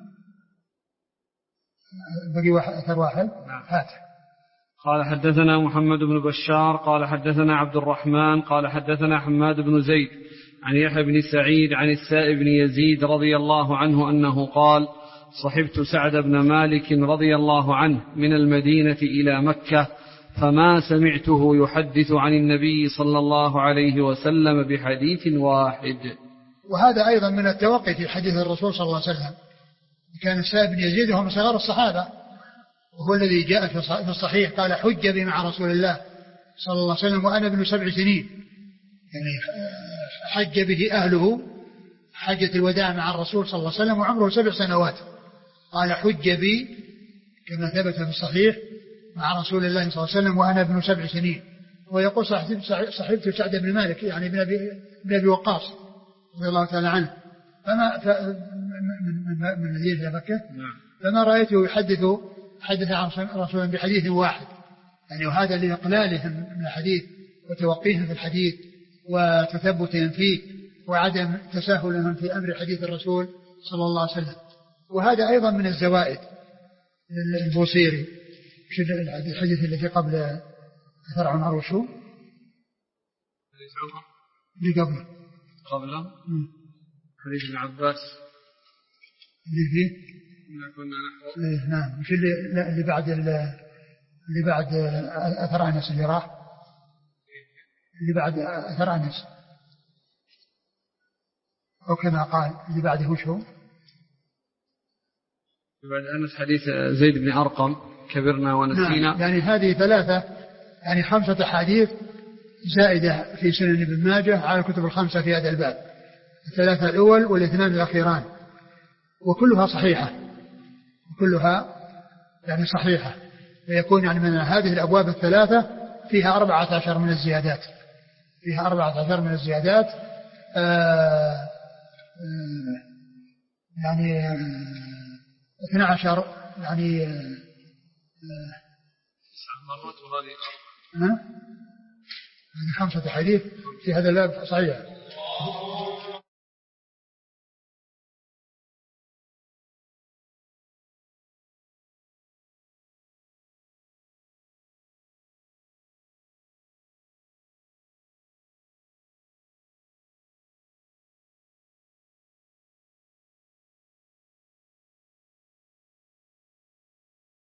بقي واحد أثر واحد. نعم. هات. قال حدثنا محمد بن بشار قال حدثنا عبد الرحمن قال حدثنا حماد بن زيد عن يحيى بن سعيد عن السائب بن يزيد رضي الله عنه أنه قال صحبت سعد بن مالك رضي الله عنه من المدينة إلى مكة، فما سمعته يحدث عن النبي صلى الله عليه وسلم بحديث واحد. وهذا أيضا من التوقي في حديث الرسول صلى الله عليه وسلم. كان السائب بن يزيد وهو من صغار الصحابة، وهو الذي جاء في الصحيح قال حج بي مع رسول الله صلى الله عليه وسلم وأنا ابن سبع سنين، يعني حج به أهله حجة الوداع مع الرسول صلى الله عليه وسلم وعمره سبع سنوات. قال حج بي كما ثبت في الصحيح مع رسول الله صلى الله عليه وسلم وأنا ابن سبع سنين. ويقول صحبت سعد بن مالك يعني ابن أبي وقاص رضي الله تعالى عنه، فما من من المدينة إلى مكة، فما رأيته يحدث حدث عن رسول بحديث واحد، يعني وهذا لإقلالهم من الحديث وتوقيهم في الحديث وتثبتهم فيه وعدم تساهلهم في أمر حديث الرسول صلى الله عليه وسلم. وهذا أيضا من الزوائد البوصيري. الحديث الذي قبل فرع عمر وشو اللي قبله قبله حديث ابن عباس اللي فيه إيه نعم. مش اللي اللي بعد اللي بعد أثر أنس اللي راح اللي بعد أثر أنس أو كما قال اللي بعده وش هو؟ بعد أنس حديث زيد بن أرقم كبرنا ونسينا. نعم. يعني هذه ثلاثة يعني خمسة حديث زائدة في سنن ابن ماجه على الكتب الخمسة في هذا الباب، الثلاثة الأول والاثنان الأخيران، وكلها صحيحة وكلها يعني صحيحة، فيكون يعني من هذه الأبواب الثلاثة فيها أربعة عشر من الزيادات فيها أربعة عشر من الزيادات آآ آآ يعني اثنى عشر يعني مرات وهذه أربعة يعني خمسة حديث في هذا الباب صحيح.